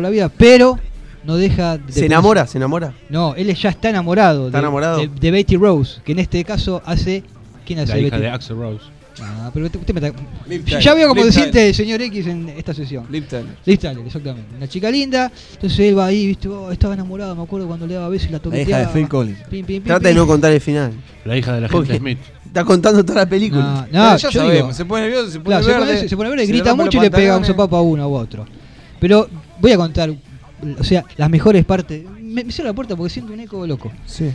pero no deja de... ¿Se enamora? No, él ya está enamorado. ¿Está enamorado? De Betty Rose, que en este caso hace... ¿Quién hace La hija Betty? de Axl Rose. Ah, pero usted me está... Liv Ya Tyler. veo como Liv decirte Tyler. el señor X en esta sesión. Liv Tyler. Liv Tyler, exactamente. Una chica linda. Entonces él va ahí, viste, estaba enamorado, me acuerdo cuando le daba besos y la La toqueteaba. hija de Phil Collins. Pim, pim, pim, Trata de pim. no contar el final. La hija de la Porque- gente Smith. Está contando toda la película. No, Pero ya yo sabemos, digo, se pone nervioso, se pone claro, verde. se pone verde, se grita rompe mucho y los le pega un pantalones. sopapo a uno u otro. Pero voy a contar, o sea, las mejores partes. Me cierro la puerta porque siento un eco loco. Sí.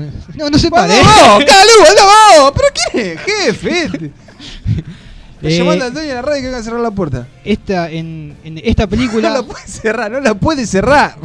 No se pare. ¡No, Calu, no! ¿Pero qué? Jefe. Estoy llamando al dueño de la radio que venga a cerrar la puerta. En esta película No la puede cerrar.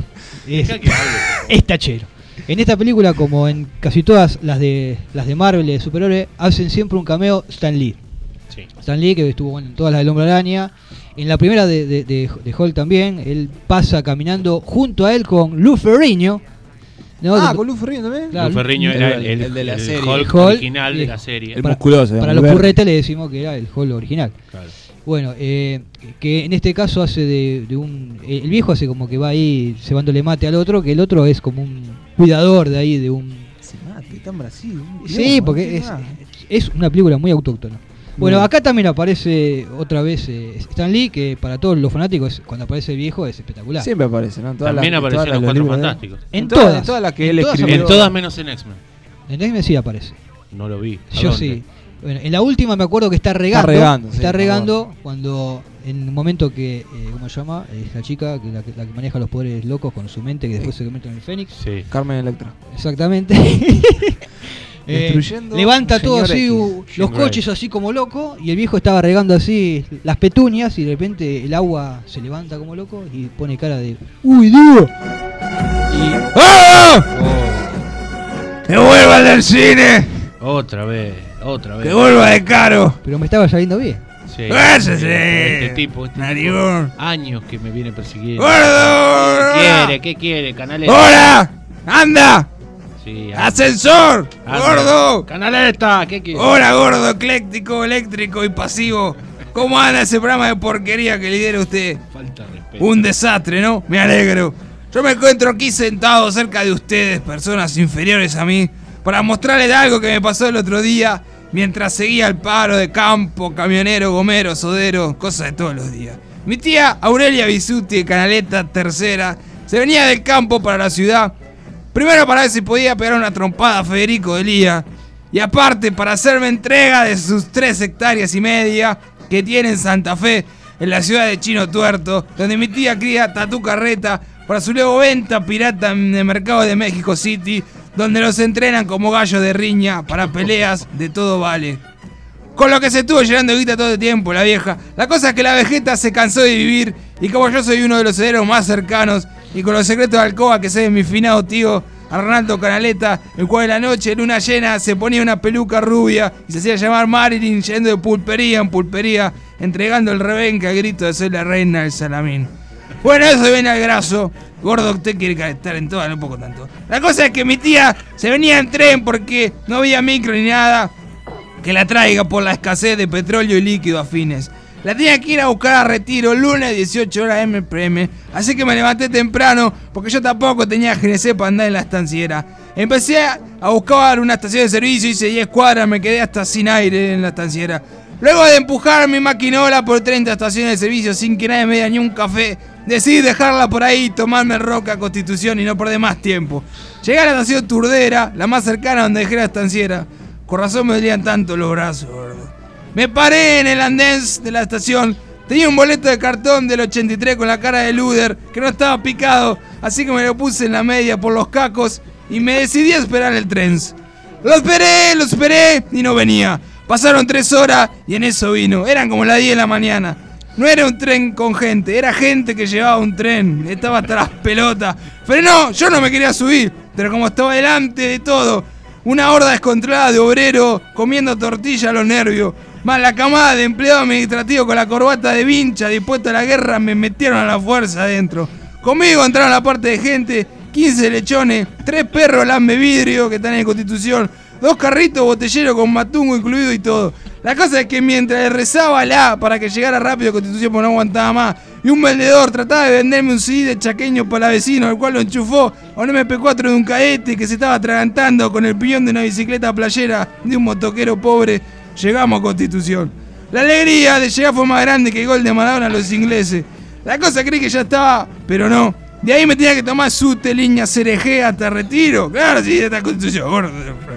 es tachero. En esta película, como en casi todas las de Marvel de superhéroes, hacen siempre un cameo Stan Lee. Sí. Stan Lee, que estuvo en todas las del Hombre Araña. En la primera de Hulk también, él pasa caminando junto a él con Lou Ferrigno. ¿no? ¿Con Lou Ferrigno también? Claro, Lou Ferrigno era el de la serie. Hulk Hulk, original de sí. la serie. El musculoso. Para el los verde. curretes le decimos que era el Hulk original. Claro. Bueno, que en este caso hace de un... El viejo hace como que va ahí cebándole mate al otro, que el otro es como un cuidador de ahí, de un... está en Brasil. Sí, porque es una película muy autóctona. Bueno, acá también aparece otra vez Stan Lee, que para todos los fanáticos, cuando aparece el viejo, es espectacular. Siempre aparece, ¿no? También aparecen los Cuatro Fantásticos. En todas las que él escribió. En todas menos en X-Men. En X-Men sí aparece. No lo vi. Yo sí. Bueno, en la última me acuerdo que está regando cuando en un momento que ¿cómo se llama? Esta chica la que maneja los poderes locos con su mente, que después se convierte en el Fénix. Sí. Carmen Electra. Exactamente. Levanta todo así, los coches así como loco, y el viejo estaba regando así las petunias y de repente el agua se levanta como loco y pone cara de ¡uy, Dios! Y ¡ah! ¡Que vuelva del cine! Otra vez. ¡Que vuelva de caro! Pero me estaba saliendo bien. Sí. Este tipo años que me viene persiguiendo. ¡Gordo! ¿Qué quiere? Canaleta. ¡Hola! ¡Anda! Sí, ¡Ascensor! ¡Gordo! ¡Canaleta! ¿Qué quiere? ¡Hola, gordo, ecléctico, eléctrico y pasivo! ¿Cómo anda ese programa de porquería que lidera usted? Falta de respeto. Un desastre, ¿no? Me alegro. Yo me encuentro aquí sentado cerca de ustedes, personas inferiores a mí, para mostrarles algo que me pasó el otro día mientras seguía el paro de campo, camionero, gomero, sodero, cosas de todos los días. Mi tía Aurelia Bisuti, de Canaleta Tercera, se venía del campo para la ciudad, primero para ver si podía pegar una trompada a Federico de Lía, y aparte para hacerme entrega de sus 3 hectáreas y media que tiene en Santa Fe, en la ciudad de Chino Tuerto, donde mi tía cría tatú carreta para su luego venta pirata en el mercado de México City, donde los entrenan como gallos de riña para peleas de todo vale. Con lo que se estuvo llenando de guita todo el tiempo la vieja. La cosa es que la vegeta se cansó de vivir, y como yo soy uno de los herederos más cercanos, y con los secretos de alcoba que sé de mi finado tío Arnaldo Canaleta, el cual en la noche, en luna llena, se ponía una peluca rubia y se hacía llamar Marilyn, yendo de pulpería en pulpería, entregando el rebenque al grito de soy la reina del salamín. Bueno, eso viene al graso. Gordo, usted quiere estar en todas, no un poco tanto. La cosa es que mi tía se venía en tren porque no había micro ni nada que la traiga por la escasez de petróleo y líquido afines. La tenía que ir a buscar a Retiro lunes 18 horas MPM, así que me levanté temprano porque yo tampoco tenía GNC para andar en la estanciera. Empecé a buscar una estación de servicio, hice 10 cuadras, me quedé hasta sin aire en la estanciera. Luego de empujar mi maquinola por 30 estaciones de servicio sin que nadie me diera ni un café, decidí dejarla por ahí, tomarme Roca Constitución y no perder más tiempo. Llegué a la estación Turdera, la más cercana donde dejé la estanciera. Con razón me dolían tanto los brazos, gordo. Me paré en el andén de la estación. Tenía un boleto de cartón del 83 con la cara de Luder, que no estaba picado, así que me lo puse en la media por los cacos y me decidí a esperar el tren. Lo esperé y no venía. Pasaron 3 horas y en eso vino. Eran como las 10 de la mañana. No era un tren con gente, era gente que llevaba un tren. Estaba hasta las pelotas. Frenó, yo no me quería subir, pero como estaba delante de todo, una horda descontrolada de obreros comiendo tortilla a los nervios, más la camada de empleados administrativos con la corbata de vincha dispuesta a la guerra, me metieron a la fuerza adentro. Conmigo entraron la parte de gente, 15 lechones, 3 perros lambe vidrio que están en Constitución, 2 carritos botelleros con matungo incluido y todo. La cosa es que mientras le rezaba para que llegara rápido a Constitución porque no aguantaba más, y un vendedor trataba de venderme un CD de chaqueño para vecino, el cual lo enchufó a un MP4 de un caete que se estaba atragantando con el piñón de una bicicleta playera de un motoquero pobre, llegamos a Constitución. La alegría de llegar fue más grande que el gol de Maradona a los ingleses. La cosa creí que ya estaba, pero no. De ahí me tenía que tomar Sute, línea CRG hasta Retiro. Claro, sí, esta Constitución, gordo.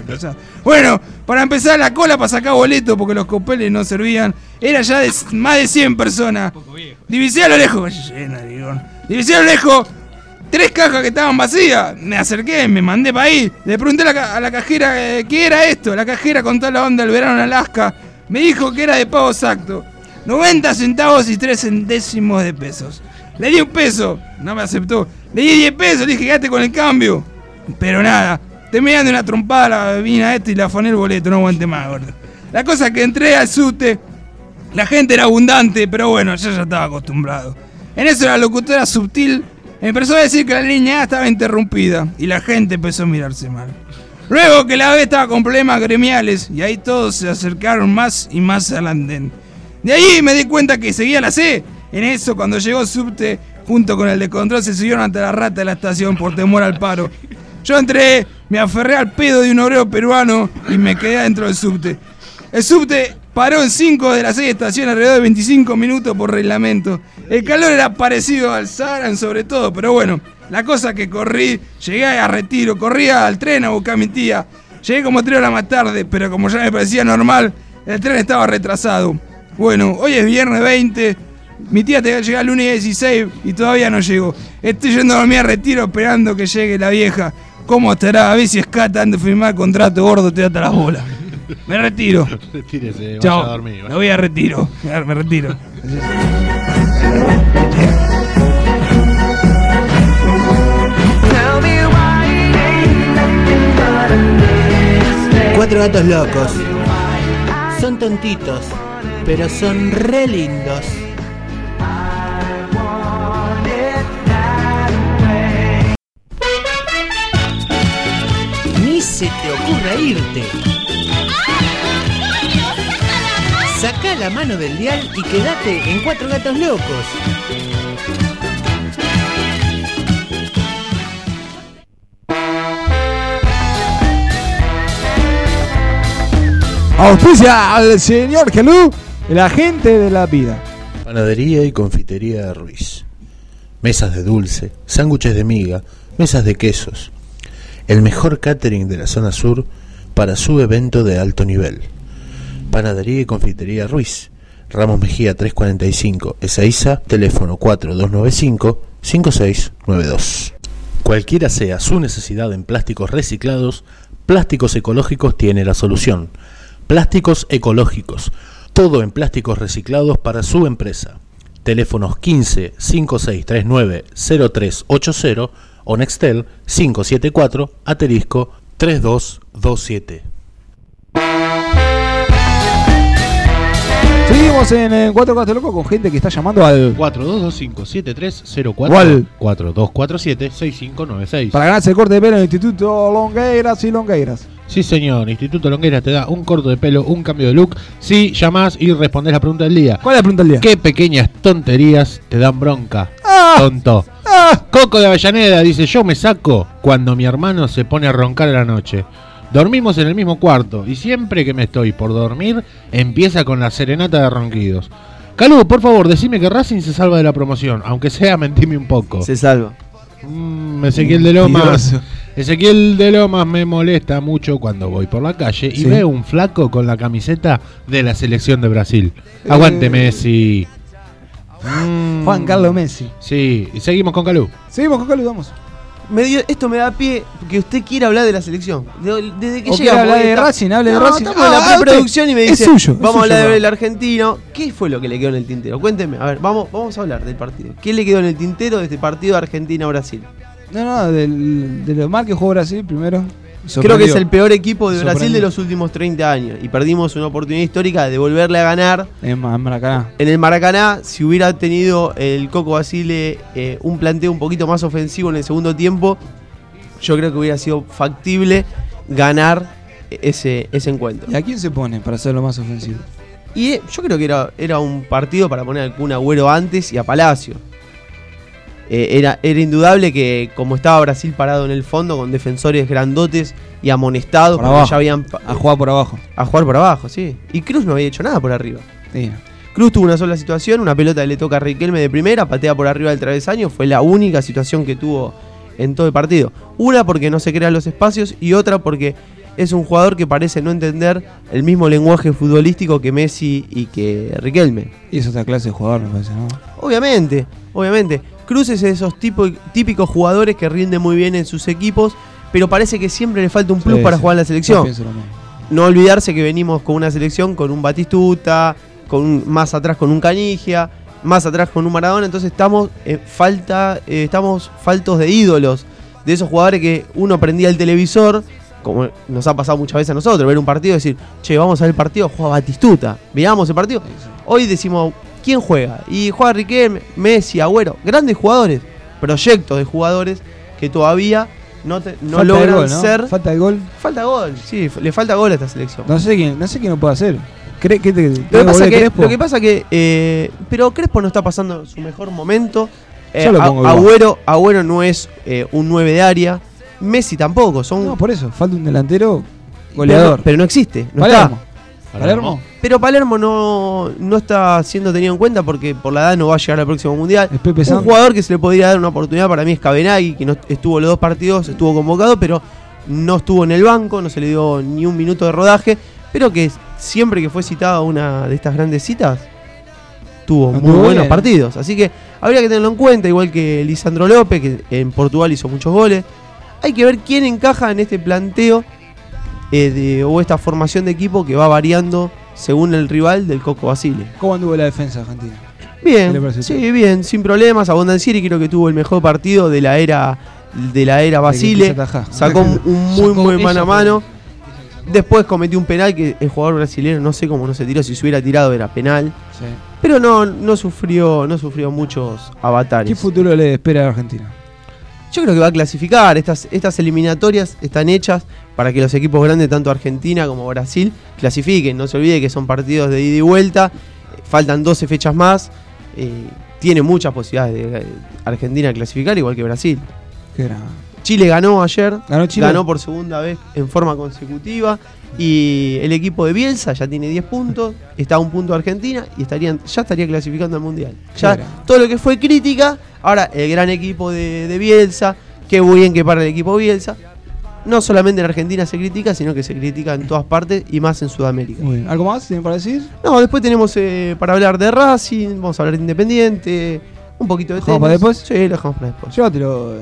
Bueno, para empezar la cola para sacar boletos porque los copeles no servían. Era ya de más de 100 personas. Divisé a lo lejos. Divisé a lo lejos 3 cajas que estaban vacías. Me acerqué, me mandé para ahí. Le pregunté a la cajera qué era esto. La cajera con toda la onda del verano en Alaska me dijo que era de pago exacto. 90 centavos y 3 centésimos de pesos. Le di 1 peso, no me aceptó. Le di 10 pesos, le dije quédate con el cambio. Pero nada, terminé dando una trompada a la bebina esta y la afané el boleto, no aguanté más, gordo. La cosa es que entré al Sute, la gente era abundante, pero bueno, yo ya estaba acostumbrado. En eso la locutora sutil empezó a decir que la línea A estaba interrumpida y la gente empezó a mirarse mal. Luego que la B estaba con problemas gremiales y ahí todos se acercaron más y más al andén. De ahí me di cuenta que seguía la C. En eso, cuando llegó Subte, junto con el de control, se subieron ante la rata de la estación por temor al paro. Yo entré, me aferré al pedo de un obrero peruano y me quedé adentro del subte. El subte paró en 5 de las 6 estaciones alrededor de 25 minutos por reglamento. El calor era parecido al Sahara sobre todo, pero bueno, la cosa que corrí, llegué a Retiro, corría al tren a buscar a mi tía. Llegué como 3 horas más tarde, pero como ya me parecía normal, el tren estaba retrasado. Bueno, hoy es viernes 20, mi tía tenía que llegar el lunes 16 y todavía no llegó. Estoy yendo a dormir a Retiro esperando que llegue la vieja. ¿Cómo estará? A ver si escata antes de firmar contrato gordo, te da las bolas. Me retiro. Retírese, chao, vaya a dormir. me voy a Retiro. Me retiro. 4 gatos locos. Son tontitos, pero son re lindos. Ni se te ocurra irte. Saca la mano del dial y quédate en 4 gatos locos. Auspicia al señor Calú, el agente de la vida. Panadería y confitería de Ruiz. Mesas de dulce, sándwiches de miga, mesas de quesos. El mejor catering de la zona sur para su evento de alto nivel. Panadería y confitería Ruiz. Ramos Mejía 345, Ezeiza, teléfono 4295-5692. Cualquiera sea su necesidad en plásticos reciclados, Plásticos Ecológicos tiene la solución. Plásticos Ecológicos, todo en plásticos reciclados para su empresa. Teléfonos 15 5639 0380 o Nextel 574 *3227. Seguimos en 4 Gatos Locos con gente que está llamando al 42257304 ¿Cuál? 4247-6596. para ganarse el corte de pelo en el Instituto Longueiras y Longueiras. Sí, señor. Instituto Longueira te da un corte de pelo, un cambio de look. Si llamás y respondés la pregunta del día. ¿Cuál es la pregunta del día? ¿Qué pequeñas tonterías te dan bronca? Tonto. ¡Ah! Coco de Avellaneda dice: yo me saco cuando mi hermano se pone a roncar a la noche. Dormimos en el mismo cuarto y siempre que me estoy por dormir empieza con la serenata de ronquidos. Calú, por favor, decime que Racing se salva de la promoción, aunque sea mentime un poco. Se salva. Ezequiel de Lomas me molesta mucho cuando voy por la calle y veo un flaco con la camiseta de la selección de Brasil. Aguante Messi. Juan Carlos Messi. Sí, y seguimos con Calú. Seguimos con Calú, vamos. Esto me da pie que usted quiera hablar de la selección. Desde que O llega. quiere hablar de Racing, hable de Racing. Estamos en la preproducción y me dice: suyo, vamos a hablar suyo, del argentino. ¿Qué fue lo que le quedó en el tintero? Cuénteme, a ver, vamos a hablar del partido. ¿Qué le quedó en el tintero de este partido Argentina-Brasil? No, de lo mal que jugó Brasil primero. Creo que es el peor equipo de Brasil de los últimos 30 años. Y perdimos una oportunidad histórica de volverle a ganar. En Maracaná. En el Maracaná, si hubiera tenido el Coco Basile un planteo un poquito más ofensivo en el segundo tiempo, yo creo que hubiera sido factible ganar ese encuentro. ¿Y a quién se pone para hacerlo más ofensivo? Y yo creo que era un partido para poner al Kun Agüero antes y a Palacio. Era indudable que como estaba Brasil parado en el fondo con defensores grandotes y amonestados, porque ya habían a jugar por abajo. A jugar por abajo, sí. Y Cruz no había hecho nada por arriba. Sí. Cruz tuvo una sola situación, una pelota que le toca a Riquelme de primera, patea por arriba del travesaño, fue la única situación que tuvo en todo el partido. Una porque no se crean los espacios y otra porque es un jugador que parece no entender el mismo lenguaje futbolístico que Messi y que Riquelme. Y es otra clase de jugador, me parece, ¿no? Obviamente. Cruz es de esos típicos jugadores que rinden muy bien en sus equipos, pero parece que siempre le falta un plus para jugar en la selección. No olvidarse que venimos con una selección con un Batistuta, más atrás con un Canigia, más atrás con un Maradona, entonces estamos faltos de ídolos, de esos jugadores que uno prendía el televisor, como nos ha pasado muchas veces a nosotros, ver un partido y decir: che, vamos a ver el partido, juega Batistuta, miramos el partido. Hoy decimos: ¿quién juega? Y juega Riquelme, Messi, Agüero, grandes jugadores, proyectos de jugadores que todavía no logran gol, ¿no? ser. Falta el gol. Falta gol, sí, le falta gol a esta selección. No sé quién lo puede hacer. Lo que pasa que pero Crespo no está pasando su mejor momento. Agüero no es un 9 de área. Messi tampoco. No, por eso, falta un delantero goleador. Pero no existe, no Palermo. está. Palermo. Pero Palermo no está siendo tenido en cuenta porque por la edad no va a llegar al próximo mundial. Es Pepe Un San. jugador que se le podría dar una oportunidad para mí es Cabenagui, que no estuvo los 2 partidos, estuvo convocado, pero no estuvo en el banco, no se le dio ni un minuto de rodaje, pero que siempre que fue citada a una de estas grandes citas, tuvo muy buenos partidos. Así que habría que tenerlo en cuenta, igual que Lisandro López, que en Portugal hizo muchos goles. Hay que ver quién encaja en este planteo o esta formación de equipo que va variando según el rival del Coco Basile. ¿Cómo anduvo la defensa argentina? Bien, sí, bien, sin problemas. Abondancieri creo que tuvo el mejor partido de la era Basile. Sacó un muy buen mano a mano. Después cometió un penal que el jugador brasileño no sé cómo no se tiró, si se hubiera tirado era penal. Sí. Pero no sufrió muchos avatares. ¿Qué futuro le espera a Argentina? Yo creo que va a clasificar. Estas eliminatorias están hechas para que los equipos grandes, tanto Argentina como Brasil, clasifiquen. No se olvide que son partidos de ida y vuelta. Faltan 12 fechas más. Tiene muchas posibilidades de Argentina clasificar, igual que Brasil. ¿Qué era? Chile ganó ayer. Ganó por segunda vez en forma consecutiva. Y el equipo de Bielsa ya tiene 10 puntos. Está a un punto de Argentina y ya estaría clasificando al Mundial. Ya todo lo que fue crítica. Ahora el gran equipo de Bielsa. Qué bien que para el equipo Bielsa. No solamente en Argentina se critica, sino que se critica en todas partes y más en Sudamérica. Muy bien. ¿Algo más tienen para decir? No, después tenemos para hablar de Racing. Vamos a hablar de Independiente. Un poquito de tenis. ¿Dejamos para después? Sí, lo dejamos para después. Llévatelo.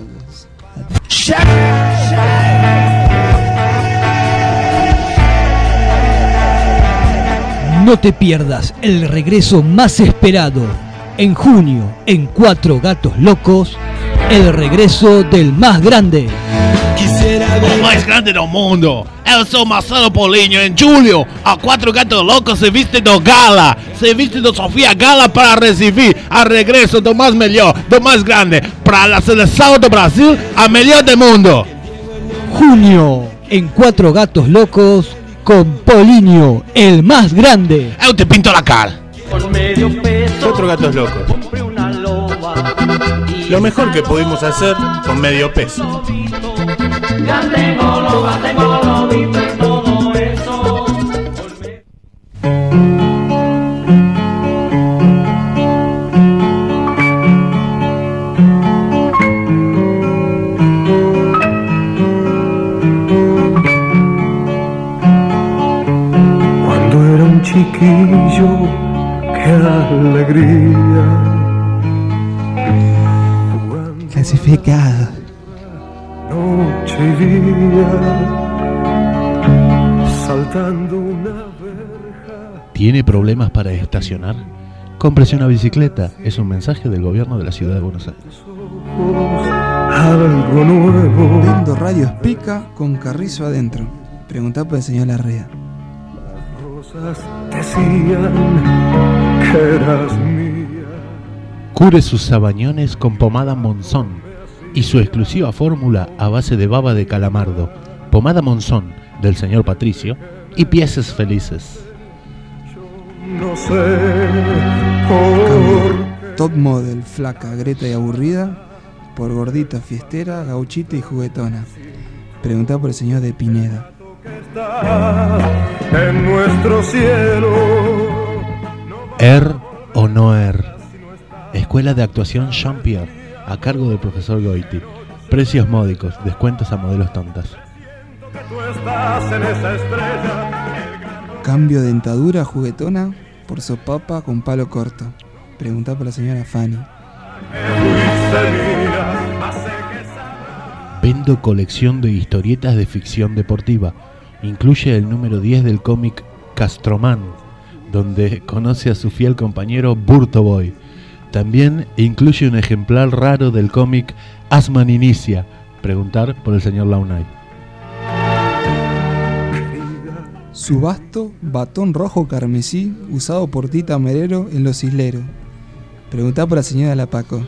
No te pierdas el regreso más esperado. En junio, en 4 Gatos Locos, el regreso del más grande. O mais grande do mundo. Eu sou Marcelo Polinho. Em julho, a 4 Gatos Loucos se viste do Gala. Se viste do Sofia Gala para receber a regresso do mais melhor, do mais grande. Para a seleção do Brasil, a melhor do mundo. Junio, en 4 Gatos Locos, con Polinho, el más grande. Eu te pinto la cara. 4 Gatos Locos. Lo mejor que pudimos hacer con medio peso. Ya tengo lo visto en todo eso. Cuando era un chiquillo, qué alegría. Clasificado. Noche y día, saltando una verja. ¿Tiene problemas para estacionar? Cómprese una bicicleta. Es un mensaje del gobierno de la ciudad de Buenos Aires. Algo nuevo. Vendo Radio Espica con carrizo adentro. Preguntá por el señor Larrea. Las rosas decían que eras mía. Cure sus sabañones con pomada Monzón y su exclusiva fórmula a base de baba de calamardo, pomada Monzón del señor Patricio y piezas felices. No sé por Top model, flaca, greta y aburrida, por gordita, fiestera, gauchita y juguetona. Preguntá por el señor de Pineda. está en nuestro cielo. O no Escuela de Actuación Jean-Pierre, a cargo del profesor Goiti. Precios módicos, descuentos a modelos tontas. Cambio de dentadura juguetona por sopapa con palo corto. Preguntá por la señora Fanny. Vendo colección de historietas de ficción deportiva. Incluye el número 10 del cómic Castromán, donde conoce a su fiel compañero Burto Boy. También incluye un ejemplar raro del cómic Asman Inicia. Preguntar por el señor Launay. Subasto batón rojo carmesí usado por Tita Merero en Los Isleros. Preguntá por la señora Lapaco.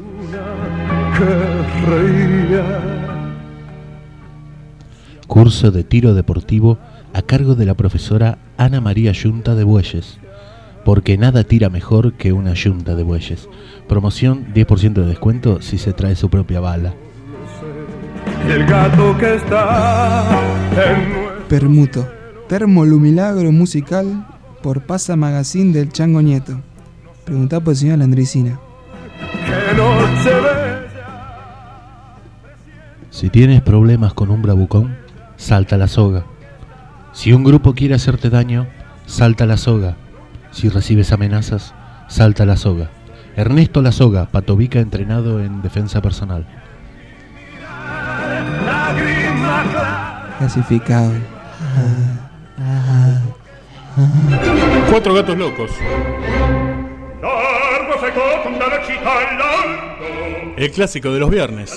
Curso de tiro deportivo a cargo de la profesora Ana María Yunta de Bueyes. Porque nada tira mejor que una yunta de bueyes. Promoción 10% de descuento si se trae su propia bala. el gato que está en nuestro Permuto, termolumilagro musical por Pasa Magazine del Chango Nieto. Preguntá por el señor Landricina. que no se ve. Si tienes problemas con un bravucón, salta la soga. Si un grupo quiere hacerte daño, salta la soga. Si recibes amenazas, salta la soga. Ernesto La Soga, Patovica entrenado en defensa personal. Clasificado. Cuatro gatos locos. El clásico de los viernes.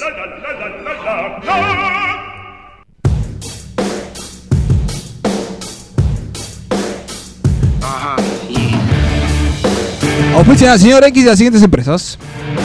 Auspician al señor X de las siguientes empresas.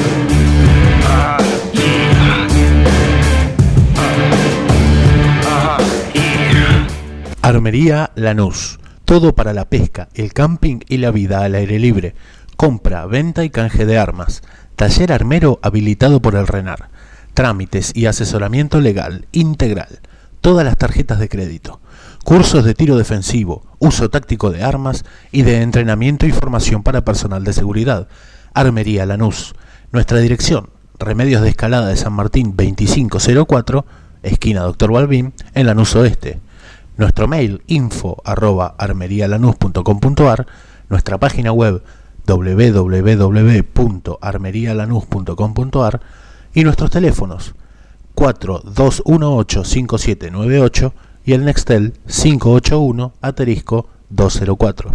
Armería Lanús. Todo para la pesca, el camping y la vida al aire libre. Compra, venta y canje de armas. Taller armero habilitado por el RENAR. Trámites y asesoramiento legal integral. Todas las tarjetas de crédito. Cursos de tiro defensivo, uso táctico de armas y de entrenamiento y formación para personal de seguridad. Armería Lanús. Nuestra dirección: Remedios de Escalada de San Martín 2504, esquina Dr. Balbín, en Lanús Oeste. Nuestro mail info@armerialanus.com.ar, nuestra página web www.armerialanus.com.ar y nuestros teléfonos 4218-5798 y el Nextel 581-204.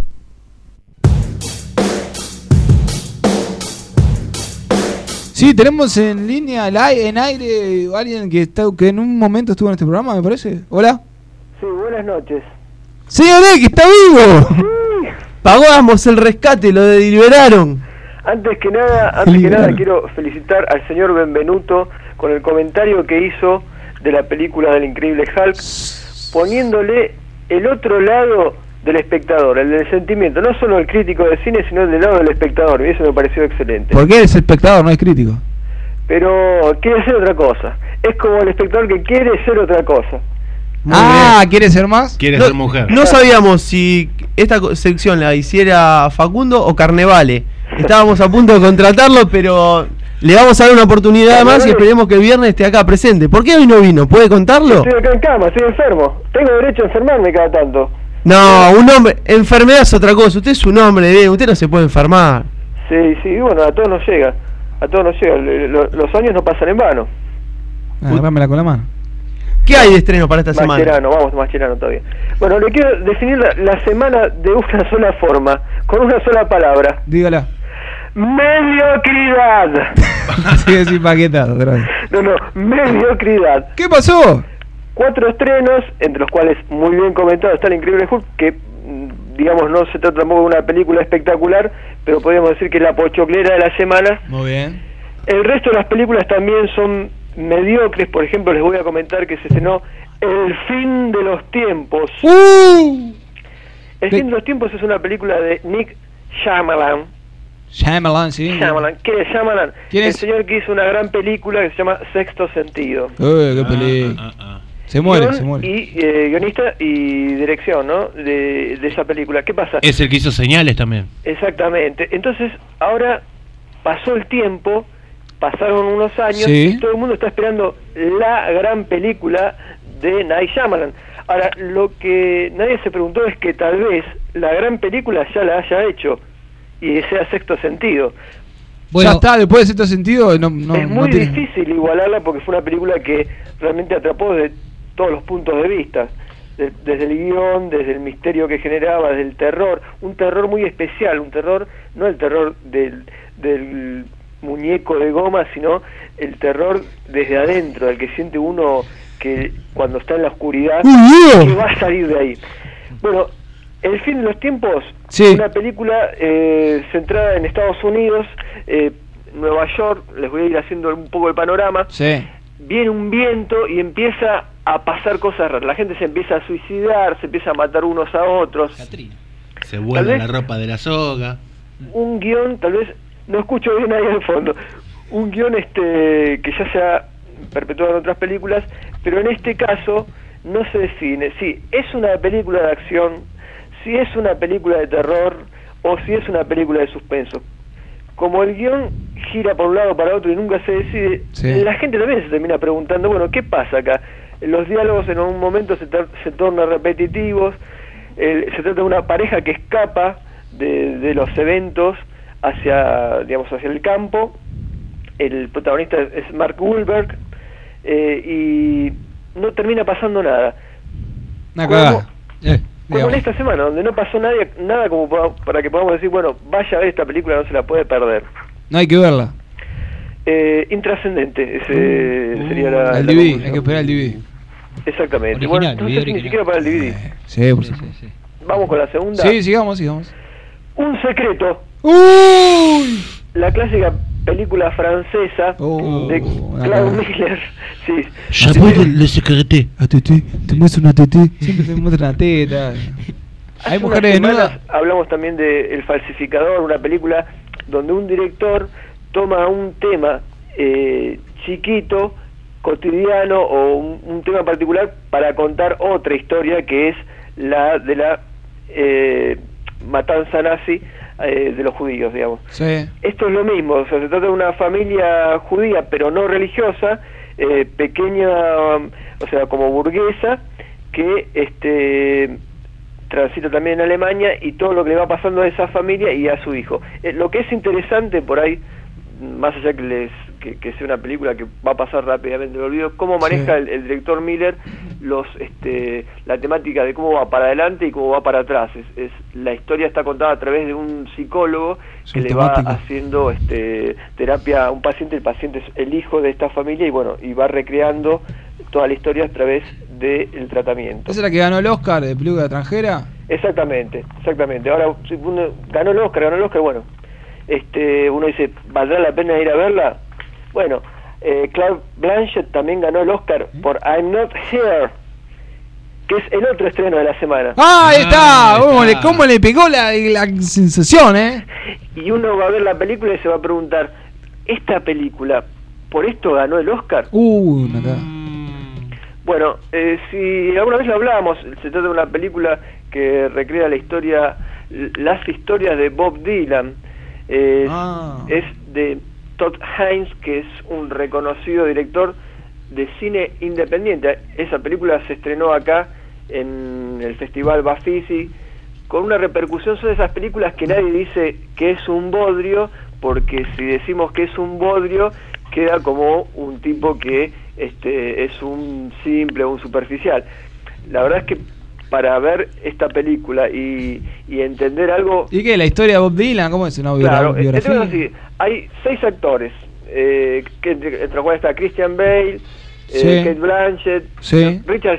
Sí, tenemos en línea, en aire, alguien que en un momento estuvo en este programa, me parece. Hola. Sí, buenas noches. ¡Señor X, está vivo! Sí. Pagamos el rescate, lo deliberaron. Antes que nada quiero felicitar al señor Benvenuto con el comentario que hizo de la película del Increíble Hulk, poniéndole el otro lado del espectador, el del sentimiento, no solo el crítico de cine, sino el del lado del espectador, y eso me pareció excelente. ¿Por qué es espectador, no es crítico? Pero quiere ser otra cosa, es como el espectador que quiere ser otra cosa. ¿quiere ser más? Quiere ser mujer. No sabíamos si esta sección la hiciera Facundo o Carnevale. Estábamos a punto de contratarlo, pero le vamos a dar una oportunidad más y esperemos que el viernes esté acá presente. ¿Por qué hoy no vino? ¿Puede contarlo? Estoy acá en cama, estoy enfermo. Tengo derecho a enfermarme cada tanto. No, un hombre, enfermedad es otra cosa. Usted es un hombre bien, usted no se puede enfermar. Sí, bueno, a todos nos llega. A todos nos llega. Los años no pasan en vano. Agárramela con la mano. ¿Qué hay de estreno para esta semana? Mascherano todavía. Bueno, le quiero definir la semana de una sola forma, con una sola palabra. Dígala. Mediocridad. Sigue sin paquetado, No, mediocridad. ¿Qué pasó? 4 estrenos, entre los cuales muy bien comentado está el Increíble Hulk, que digamos no se trata tampoco de una película espectacular, pero podríamos decir que es la pochoclera de la semana. Muy bien. El resto de las películas también son mediocres. Por ejemplo, les voy a comentar que se estrenó El Fin de los Tiempos. El Fin de los Tiempos es una película de Nick Shyamalan. ¿Qué es Shyamalan? ¿Quién es? El señor que hizo una gran película que se llama Sexto Sentido. Qué película. Se muere. Y guionista y dirección, ¿no? De esa película. ¿Qué pasa? Es el que hizo Señales también. Exactamente. Entonces, ahora pasó el tiempo, pasaron unos años, sí, y todo el mundo está esperando la gran película de Night Shyamalan. Ahora, lo que nadie se preguntó es que tal vez la gran película ya la haya hecho y sea Sexto Sentido. Bueno, ya está, después de Sexto Sentido es muy difícil igualarla porque fue una película que realmente atrapó de todos los puntos de vista, desde el guión, desde el misterio que generaba, desde el terror, un terror muy especial, un terror, no el terror del muñeco de goma, sino el terror desde adentro, el que siente uno que cuando está en la oscuridad, que va a salir de ahí. Bueno, El Fin de los Tiempos, una película centrada en Estados Unidos, Nueva York. Les voy a ir haciendo un poco el panorama. Viene un viento y empieza a pasar cosas raras. La gente se empieza a suicidar, se empieza a matar unos a otros. Se vuela la ropa de la soga. Un guión, tal vez, no escucho bien ahí al fondo, un guión que ya se ha perpetuado en otras películas, pero en este caso no se define si es una película de acción, si es una película de terror o si es una película de suspenso. Como el guión gira por un lado o para otro y nunca se decide, la gente también se termina preguntando, bueno, ¿qué pasa acá? Los diálogos en un momento se tornan repetitivos, se trata de una pareja que escapa de los eventos hacia el campo. El protagonista es Mark Wahlberg, y no termina pasando nada. Como en esta semana, donde no pasó nada como para que podamos decir, bueno, vaya a ver esta película, no se la puede perder. No hay que verla. Intrascendente, ese sería la el DVD, hay que esperar el DVD. Exactamente. Original, bueno, entonces ni siquiera para el DVD. Sí, por supuesto. Sí. Vamos con la segunda. Sí, sigamos. Un secreto. ¡Uy! La clásica película francesa de Claude Miller. Sí. Le secreté a Tete, te muestro una tete. Siempre te muestra una teta. Hay mujeres desnudas. Hablamos también de El falsificador, una película donde un director toma un tema chiquito, cotidiano o un tema particular para contar otra historia que es la de la matanza nazi de los judíos, digamos. Sí. Esto es lo mismo, o sea, se trata de una familia judía pero no religiosa, pequeña, o sea, como burguesa, que transita también en Alemania, y todo lo que le va pasando a esa familia y a su hijo. Lo que es interesante por ahí, más allá que sea una película que va a pasar rápidamente el olvido, cómo maneja el director Miller la temática de cómo va para adelante y cómo va para atrás. La historia está contada a través de un psicólogo que le va haciendo terapia a un paciente. El paciente es el hijo de esta familia y va recreando toda la historia a través del tratamiento. ¿Esa es la que ganó el Oscar de película extranjera? Exactamente. Ahora, si uno ganó el Oscar, bueno, uno dice, ¿valdrá la pena ir a verla? Bueno, Cate Blanchett también ganó el Oscar por I'm Not Here, que es el otro estreno de la semana. ¡Ah, ahí está! ¿Cómo le pegó la sensación, Y uno va a ver la película y se va a preguntar, ¿esta película por esto ganó el Oscar? Bueno, si alguna vez lo hablábamos, se trata de una película que recrea las historias de Bob Dylan. Es de Todd Haynes, que es un reconocido director de cine independiente. Esa película se estrenó acá en el Festival Bafisi, con una repercusión. Son esas películas que nadie dice que es un bodrio, porque si decimos que es un bodrio, queda como un tipo que es un simple o un superficial. La verdad es que para ver esta película y entender algo... ¿Y qué? ¿La historia de Bob Dylan? ¿Cómo es una biografía? Claro, así, hay 6 actores, entre los cuales está Christian Bale, Cate Blanchett, Richard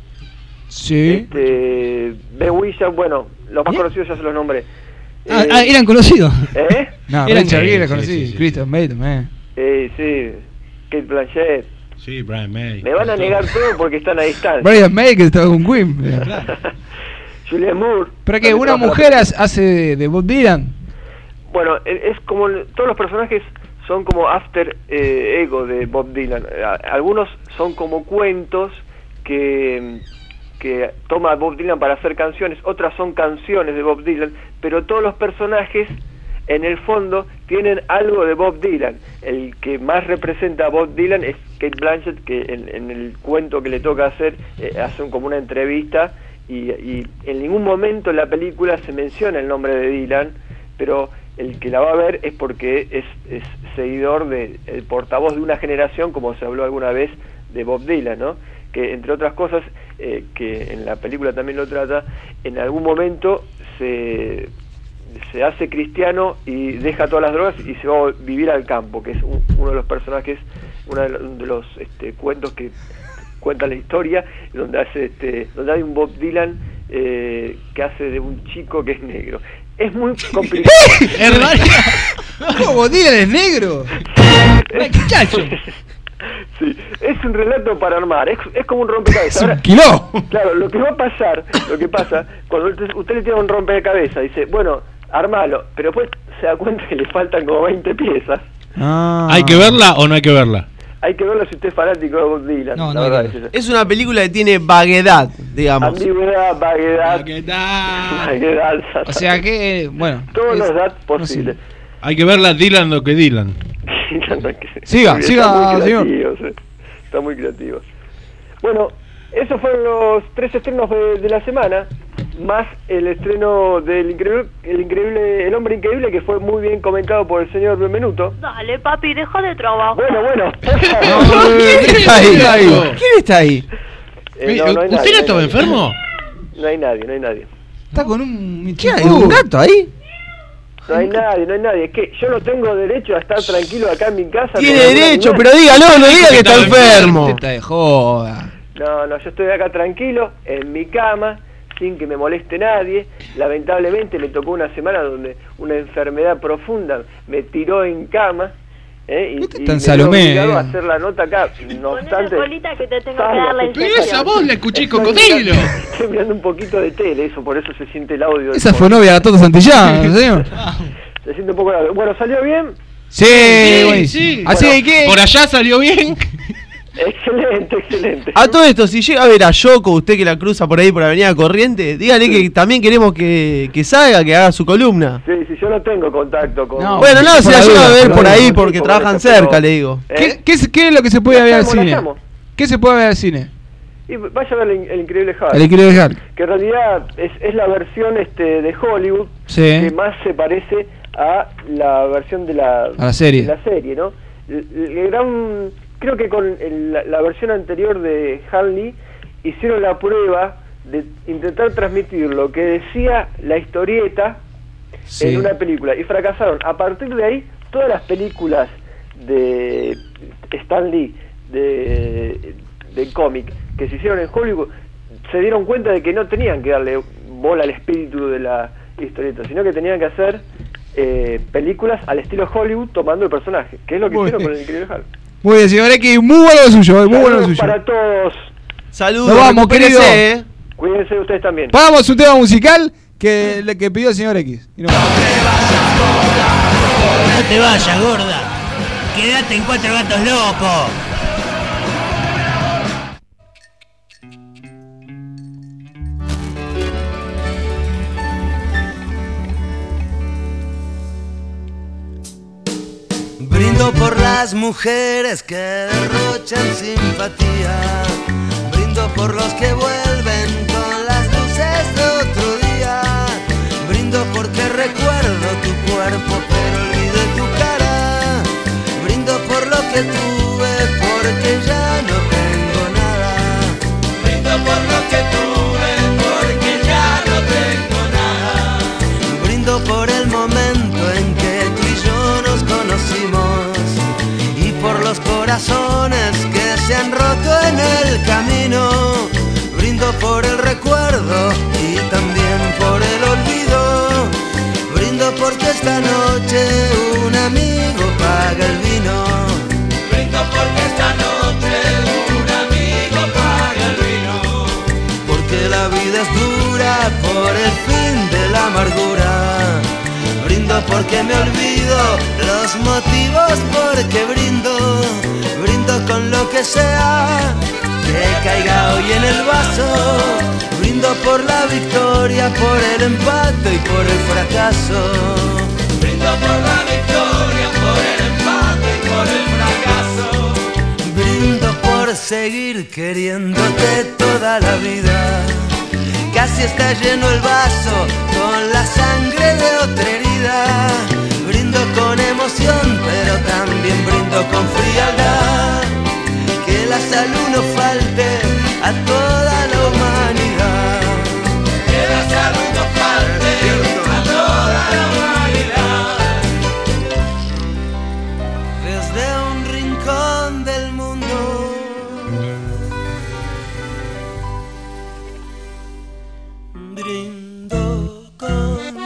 Gere, Ben Whishaw, bueno, los más conocidos ya se los nombré. ¿Eran conocidos? No, Richard Gere era conocido, Christian Bale también. Sí, Cate Blanchett. Sí, Brian May. Me van a negar todo porque están a distancia. Brian May, que estaba con Queen. Julianne Moore. ¿Pero que una mujer hace de Bob Dylan? Bueno, es como todos los personajes son como after ego de Bob Dylan. Algunos son como cuentos que toma Bob Dylan para hacer canciones, otras son canciones de Bob Dylan, pero todos los personajes en el fondo tienen algo de Bob Dylan. El que más representa a Bob Dylan es Cate Blanchett, que en el cuento que le toca hacer hace como una entrevista y en ningún momento en la película se menciona el nombre de Dylan, pero el que la va a ver es porque es seguidor el portavoz de una generación, como se habló alguna vez de Bob Dylan, ¿no? Que entre otras cosas, que en la película también lo trata, en algún momento se hace cristiano y deja todas las drogas y se va a vivir al campo, que es uno de los personajes, uno de los cuentos que cuenta la historia, donde donde hay un Bob Dylan que hace de un chico que es negro. Es muy complicado. ¿Cómo Bob Dylan es negro? ¡Chacho! Sí, es un relato para armar, es como un rompecabezas. Ahora, claro, lo que pasa, cuando usted le tira un rompecabezas, dice, bueno, armalo, pero después se da cuenta que le faltan como 20 piezas. ¿Hay que verla o no hay que verla? hay que verlo si usted es fanático de Bob Dylan. No, la no verdad hay que Es una película que tiene vaguedad, digamos. ambigüedad, vaguedad. O sea que, bueno. Todos los datos posibles. Hay que verla Dylan lo que Dylan. Siga, Está muy señor. creativos, Está muy creativos. Bueno, esos fueron los 3 estrenos de la semana, más el estreno del El Hombre Increíble, que fue muy bien comentado por el señor Benvenuto. Dale, papi, deja de trabajar. Bueno. ¿Quién está ahí? ¿Quién está ahí? No hay ¿Usted nadie, no estaba enfermo? No hay nadie. Está con un... ¿Qué hay? ¿Un gato ahí? No hay nadie. Es que yo no tengo derecho a estar tranquilo acá en mi casa. Tiene derecho, pero dígalo, no diga que está enfermo. Está de joda. No, yo estoy acá tranquilo, en mi cama, sin que me moleste nadie. Lamentablemente me tocó una semana donde una enfermedad profunda me tiró en cama. Y tan me Salomé, he obligado a hacer la nota acá. No obstante, Colita que te tengo que dar la Pero esa voz la escuché cocodrilo. Estoy mirando un poquito de tele, por eso se siente el audio. Esa fue novia de Toto Santillán, señor. Se siente un poco el audio. Bueno, ¿salió bien? Sí, buenísimo. Así que... Por allá salió bien. Excelente. A todo esto, si llega a ver a Yoko, usted que la cruza por ahí por Avenida Corriente, dígale que también queremos que salga, que haga su columna. Sí, yo no tengo contacto con... Bueno, no, se la llega a ver por ahí porque trabajan cerca, le digo. ¿Qué es lo que se puede ver al cine? ¿Qué se puede ver al cine? Y vaya a ver el Increíble Hulk. El Increíble Hulk. Que en realidad es la versión de Hollywood que más se parece a la versión de la serie. De la serie, ¿no? Creo que con la versión anterior de Hanley hicieron la prueba de intentar transmitir lo que decía la historieta en una película y fracasaron. A partir de ahí, todas las películas de Stan Lee de cómic que se hicieron en Hollywood se dieron cuenta de que no tenían que darle bola al espíritu de la historieta, sino que tenían que hacer películas al estilo Hollywood tomando el personaje, que es lo que hicieron con el Increíble Hulk. Muy bien, señor X, muy bueno lo suyo, muy bueno lo suyo. Para todos. Saludos. Nos vamos, querido. Cuídense ustedes también. Vamos un tema musical que pidió el señor X. Y No te vayas, gorda. Quédate en Cuatro Gatos Locos. Brindo por las mujeres que derrochan simpatía. Brindo por los que vuelven con las luces de otro día. Brindo porque recuerdo tu cuerpo pero olvidé tu cara. Brindo por lo que tuve porque ya no tengo nada. Brindo por lo que tuve porque ya no tengo nada. Brindo por el momento en que tú y yo nos conocimos. Por los corazones que se han roto en el camino. Brindo por el recuerdo y también por el olvido. Brindo porque esta noche un amigo paga el vino. Brindo porque esta noche un amigo paga el vino. Porque la vida es dura por el fin de la amargura. Brindo porque me olvido los motivos porque brindo. Brindo con lo que sea que caiga hoy en el vaso. Brindo por la victoria, por el empate y por el fracaso. Brindo por la victoria, por el empate y por el fracaso. Brindo por seguir queriéndote toda la vida. Casi está lleno el vaso con la sangre de otra herida. Brindo con emoción, pero también brindo con frialdad. Que la salud no falte a toda la humanidad. Que la salud no falte a toda la humanidad. Desde un rincón del mundo brindo con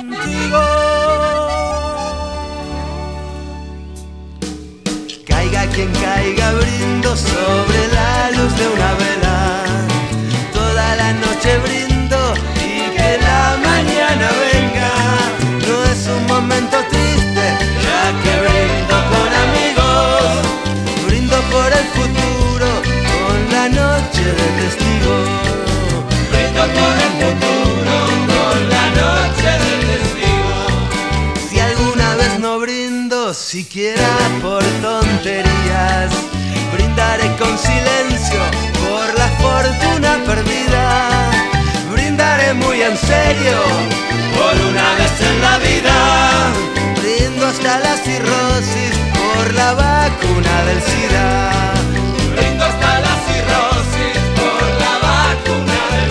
siquiera por tonterías. Brindaré con silencio por la fortuna perdida. Brindaré muy en serio por una vez en la vida. Brindo hasta la cirrosis por la vacuna del SIDA. Brindo hasta la cirrosis por la vacuna del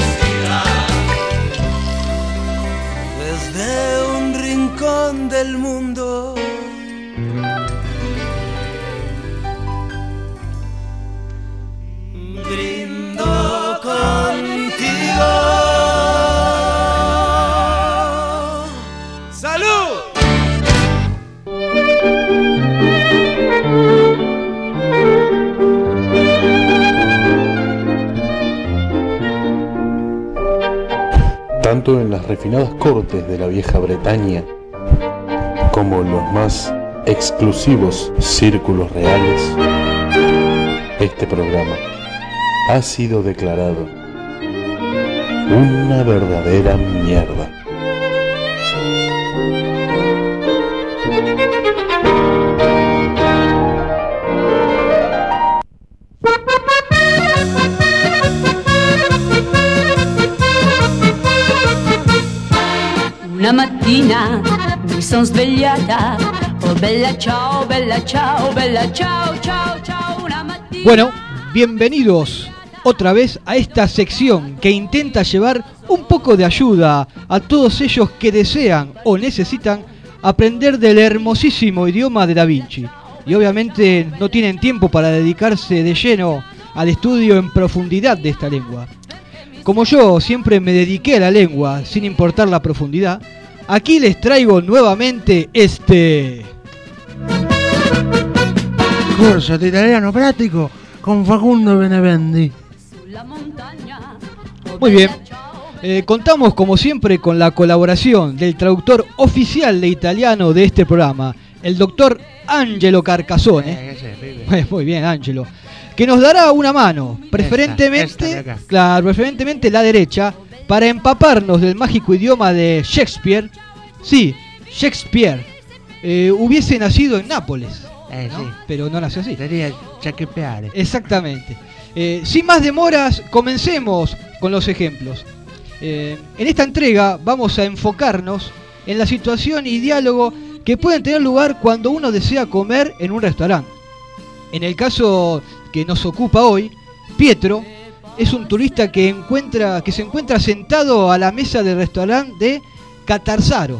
SIDA. Desde un rincón del mundo brindo contigo. ¡Salud! Tanto en las refinadas cortes de la vieja Bretaña como en los más exclusivos círculos reales, este programa ha sido declarado una verdadera mierda. Una mattina mi sono svegliata, oh bella ciao, bella ciao, bella ciao, ciao, ciao, una mattina. Bueno, bienvenidos otra vez a esta sección que intenta llevar un poco de ayuda a todos ellos que desean o necesitan aprender del hermosísimo idioma de Da Vinci y obviamente no tienen tiempo para dedicarse de lleno al estudio en profundidad de esta lengua. Como yo siempre me dediqué a la lengua sin importar la profundidad, aquí les traigo nuevamente este curso de italiano práctico con Facundo Benevendi. Muy bien, contamos como siempre con la colaboración del traductor oficial de italiano de este programa, el doctor Angelo Carcassone. Muy bien, Angelo, que nos dará una mano, preferentemente la derecha, para empaparnos del mágico idioma de Shakespeare. Sí, Shakespeare hubiese nacido en Nápoles, ¿no? Sí. Pero no nació así. Sería Shakespeare. Exactamente. Sin más demoras, comencemos con los ejemplos. En esta entrega vamos a enfocarnos en la situación y diálogo que pueden tener lugar cuando uno desea comer en un restaurante. En el caso que nos ocupa hoy, Pietro es un turista que se encuentra sentado a la mesa del restaurante de Catarsaro.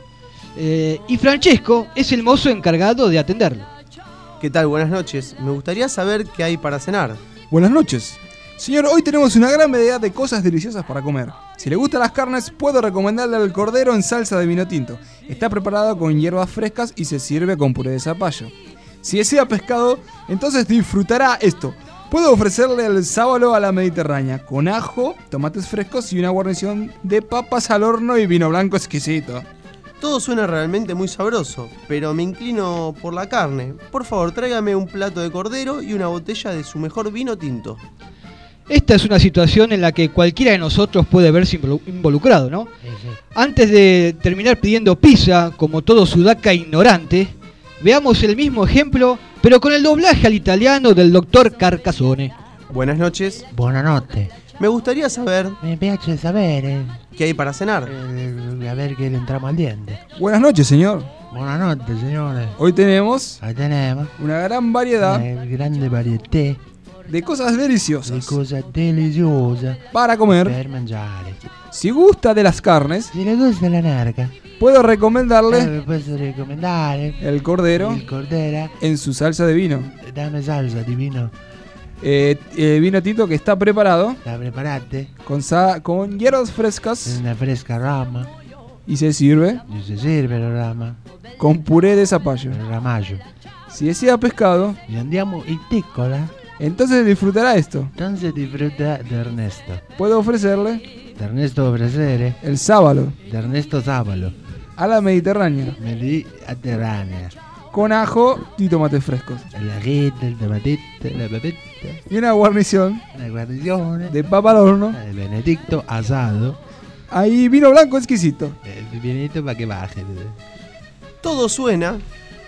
Y Francesco es el mozo encargado de atenderlo. ¿Qué tal? Buenas noches. Me gustaría saber qué hay para cenar. Buenas noches. Señor, hoy tenemos una gran variedad de cosas deliciosas para comer. Si le gustan las carnes, puedo recomendarle el cordero en salsa de vino tinto. Está preparado con hierbas frescas y se sirve con puré de zapallo. Si desea pescado, entonces disfrutará esto. Puedo ofrecerle el sábalo a la mediterránea, con ajo, tomates frescos y una guarnición de papas al horno y vino blanco exquisito. Todo suena realmente muy sabroso, pero me inclino por la carne. Por favor, tráigame un plato de cordero y una botella de su mejor vino tinto. Esta es una situación en la que cualquiera de nosotros puede verse involucrado, ¿no? Sí. Antes de terminar pidiendo pizza, como todo sudaca ignorante, veamos el mismo ejemplo, pero con el doblaje al italiano del doctor Carcassone. Buenas noches. Buenas noches. Me gustaría saber... Me piace saber... ¿Qué hay para cenar? A ver qué le entramos al diente. Buenas noches, señor. Buenas noches, señores. Hoy tenemos... Ahí tenemos... una gran variedad... grande variedad... de cosas deliciosas. De cosas deliciosas. Para comer. Per mangiare. Si gusta de las carnes... Si le gusta la narca... puedo recomendarle... puedo recomendar... el cordero... El cordero... en su salsa de vino. Dame salsa de vino. Vino tinto que está preparado. La preparate. Con hierbas frescas. Una fresca rama. Y se sirve. Y se sirve la rama. Con puré de zapallo. El ramallo. Si desea pescado. Y andiamo in piccola. Entonces disfrutará esto. Entonces disfruta de Ernesto. Puedo ofrecerle. De Ernesto ofrecerle. El sábalo. De Ernesto sábalo. A la mediterránea. Mediterránea. Con ajo y tomates frescos. El ajito, el tomatito, la papita. Y una guarnición. Una guarnición. De papa al horno. El benedicto asado. Ahí vino blanco exquisito. El vinito para que baje. Todo suena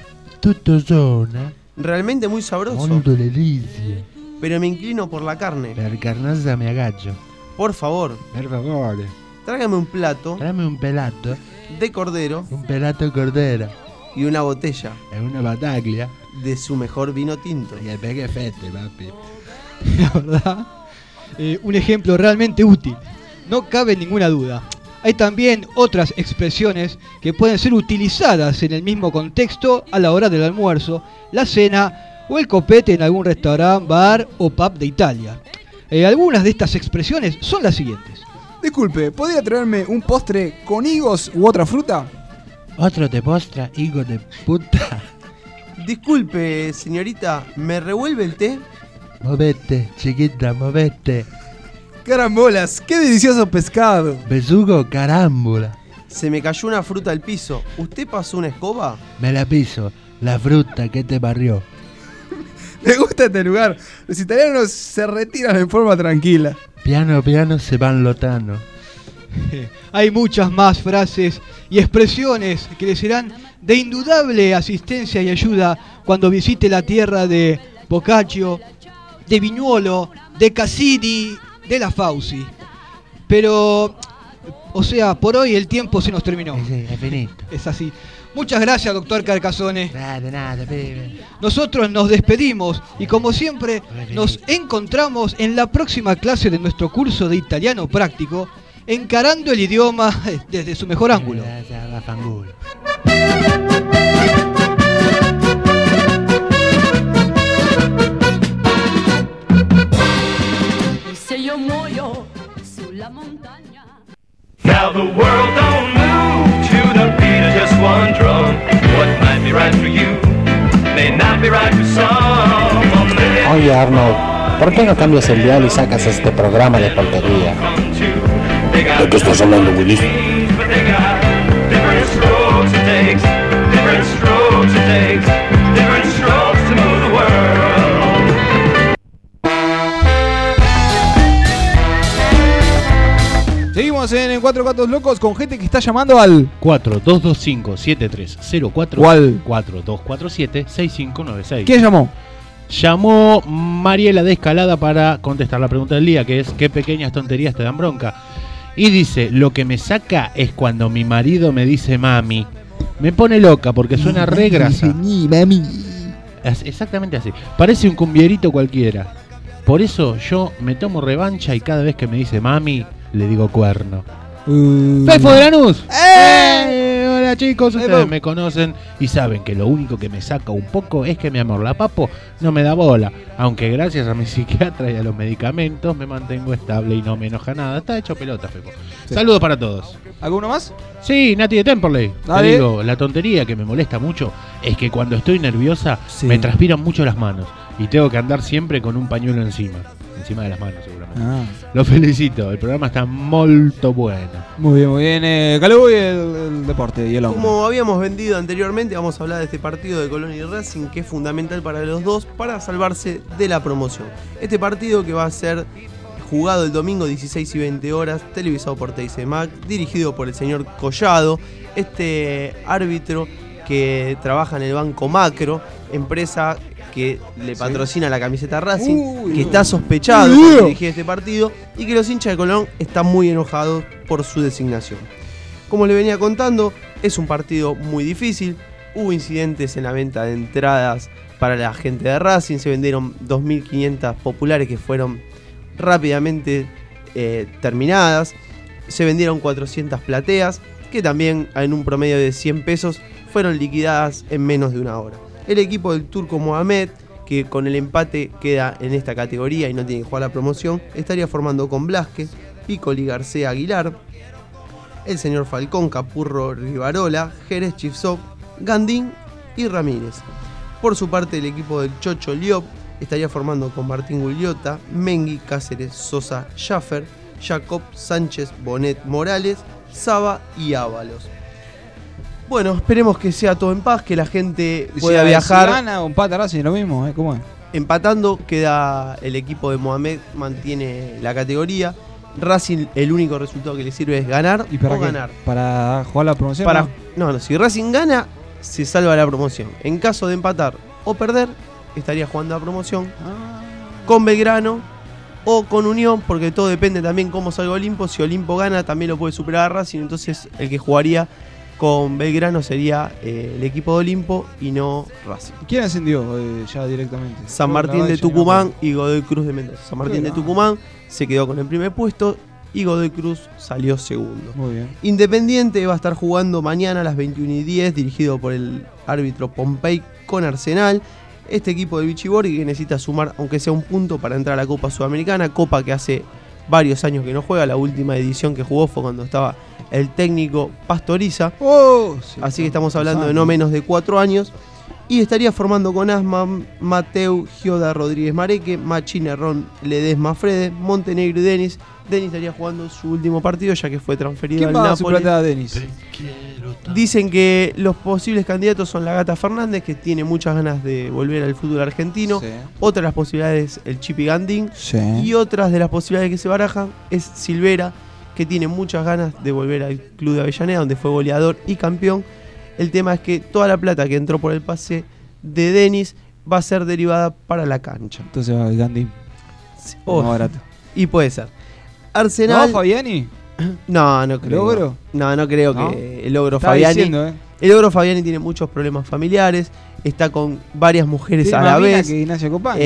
tutto zona. Realmente muy sabroso. Molto delizia. Pero me inclino por la carne. Per carnaza me agacho. Por favor. Per favore. Tráigame un plato. Tráeme un pelato. De cordero. Un pelato cordera. Y una botella. E una bataglia. De su mejor vino tinto. Y el pegue fete, papi. La verdad, un ejemplo realmente útil. No cabe ninguna duda. Hay también otras expresiones que pueden ser utilizadas en el mismo contexto a la hora del almuerzo, la cena o el copete en algún restaurante, bar o pub de Italia. Algunas de estas expresiones son las siguientes. Disculpe, ¿podría traerme un postre con higos u otra fruta? Otro te postra, hijo de puta. Disculpe, señorita, ¿me revuelve el té? Movete, chiquita, movete. Carambolas, qué delicioso pescado. Besugo, carámbula. Se me cayó una fruta al piso. ¿Usted pasó una escoba? Me la piso, la fruta que te barrió. Me gusta este lugar. Los italianos se retiran en forma tranquila. Piano piano se van lotano. Hay muchas más frases y expresiones que le serán de indudable asistencia y ayuda cuando visite la tierra de Boccaccio, de Viñuolo, de Cassini, de la Fauci. Pero, o sea, por hoy el tiempo se nos terminó. Sí, es finito. Es así. Muchas gracias, doctor Carcassone. Nada, pibe. Nosotros nos despedimos y como siempre nos encontramos en la próxima clase de nuestro curso de italiano práctico, encarando el idioma desde su mejor ángulo. Se yo muoio sulla montagna. Now the world don't move to the beat of just one drum. What might be right for you may not be right for some. Oye Arnold, ¿por qué no cambias el dial y sacas este programa de porquería? ¿De qué estás hablando, Willy? Different strokes it takes, different strokes it takes, different strokes to move the world. Seguimos en Cuatro Gatos Locos con gente que está llamando al 4225-7304. ¿Cuál? 4247-6596. ¿Quién llamó? Llamó Mariela de Escalada para contestar la pregunta del día, que es ¿qué pequeñas tonterías te dan bronca? Y dice, lo que me saca es cuando mi marido me dice mami. Me pone loca porque suena re grasa. Mami. Exactamente así. Parece un cumbierito cualquiera. Por eso yo me tomo revancha y cada vez que me dice mami, le digo cuerno. ¡Fefo de Lanús! Hola chicos, ustedes me conocen y saben que lo único que me saca un poco es que mi amor la papo no me da bola. Aunque gracias a mi psiquiatra y a los medicamentos me mantengo estable y no me enoja nada. Está hecho pelota, Fefo. Sí. Saludos para todos. ¿Alguno más? Sí, Nati de Temperley. Dale. Te digo, la tontería que me molesta mucho es que cuando estoy nerviosa me transpiran mucho las manos y tengo que andar siempre con un pañuelo encima de las manos seguramente. Lo felicito, el programa está molto bueno. Muy bien. Calvo y el deporte y el hombre. Como habíamos vendido anteriormente, vamos a hablar de este partido de Colón y Racing que es fundamental para los dos para salvarse de la promoción. Este partido que va a ser jugado el domingo 16 y 20 horas, televisado por TICMAC, dirigido por el señor Collado, este árbitro que trabaja en el Banco Macro, empresa que le patrocina la camiseta Racing, que está sospechado de dirigir este partido y que los hinchas de Colón están muy enojados por su designación. Como le venía contando, es un partido muy difícil, hubo incidentes en la venta de entradas para la gente de Racing, se vendieron 2.500 populares que fueron rápidamente terminadas, se vendieron 400 plateas que también en un promedio de 100 pesos fueron liquidadas en menos de una hora. El equipo del Turco Mohamed, que con el empate queda en esta categoría y no tiene que jugar la promoción, estaría formando con Blasquez, Piccoli, García, Aguilar, el señor Falcón, Capurro, Rivarola, Jerez, Chifsov, Gandín y Ramírez. Por su parte, el equipo del Chocho Liop estaría formando con Martín Gugliota, Mengui, Cáceres, Sosa, Schaffer, Jacob, Sánchez, Bonet, Morales, Saba y Ábalos. Bueno, esperemos que sea todo en paz, que la gente pueda viajar. Si gana o empata Racing, lo mismo, ¿cómo es? Empatando queda el equipo de Mohamed, mantiene la categoría. Racing, el único resultado que le sirve es ganar ¿Y para o qué? ganar. ¿Para jugar la promoción? No, si Racing gana, se salva la promoción. En caso de empatar o perder, estaría jugando la promoción con Belgrano o con Unión, porque todo depende también cómo salga Olimpo. Si Olimpo gana, también lo puede superar a Racing, entonces el que jugaría con Belgrano sería el equipo de Olimpo y no Racing. ¿Quién ascendió ya directamente? San Martín de Tucumán y Godoy Cruz de Mendoza. San Martín de Tucumán se quedó con el primer puesto y Godoy Cruz salió segundo. Muy bien. Independiente va a estar jugando mañana a las 21:10, dirigido por el árbitro Pompey con Arsenal. Este equipo de Vichy Borghi que necesita sumar, aunque sea un punto, para entrar a la Copa Sudamericana. Copa que hace varios años que no juega. La última edición que jugó fue cuando estaba el técnico Pastoriza. Así que estamos hablando de no menos de 4 años. Y estaría formando con Asman, Mateu, Gioda, Rodríguez Mareque, Machine, Ron, Ledesma, Frede, Montenegro y Denis. Denis estaría jugando su último partido ya que fue transferido al Nápoles. ¿Quién va a suplantar a Denis? Dicen que los posibles candidatos son la Gata Fernández, que tiene muchas ganas de volver al fútbol argentino. Sí. Otras de las posibilidades, el Chipi Gandín. Sí. Y otras de las posibilidades que se barajan es Silvera, que tiene muchas ganas de volver al club de Avellaneda, donde fue goleador y campeón. El tema es que toda la plata que entró por el pase de Denis va a ser derivada para la cancha. Entonces va Gandín. Más barato. Y puede ser. Arsenal. ¿No, Fabiani? No, no creo. ¿Logro? No creo que el Logro Estaba Fabiani. Diciendo, El Logro Fabiani tiene muchos problemas familiares. Está con varias mujeres a la vez. Que Ignacio Copani.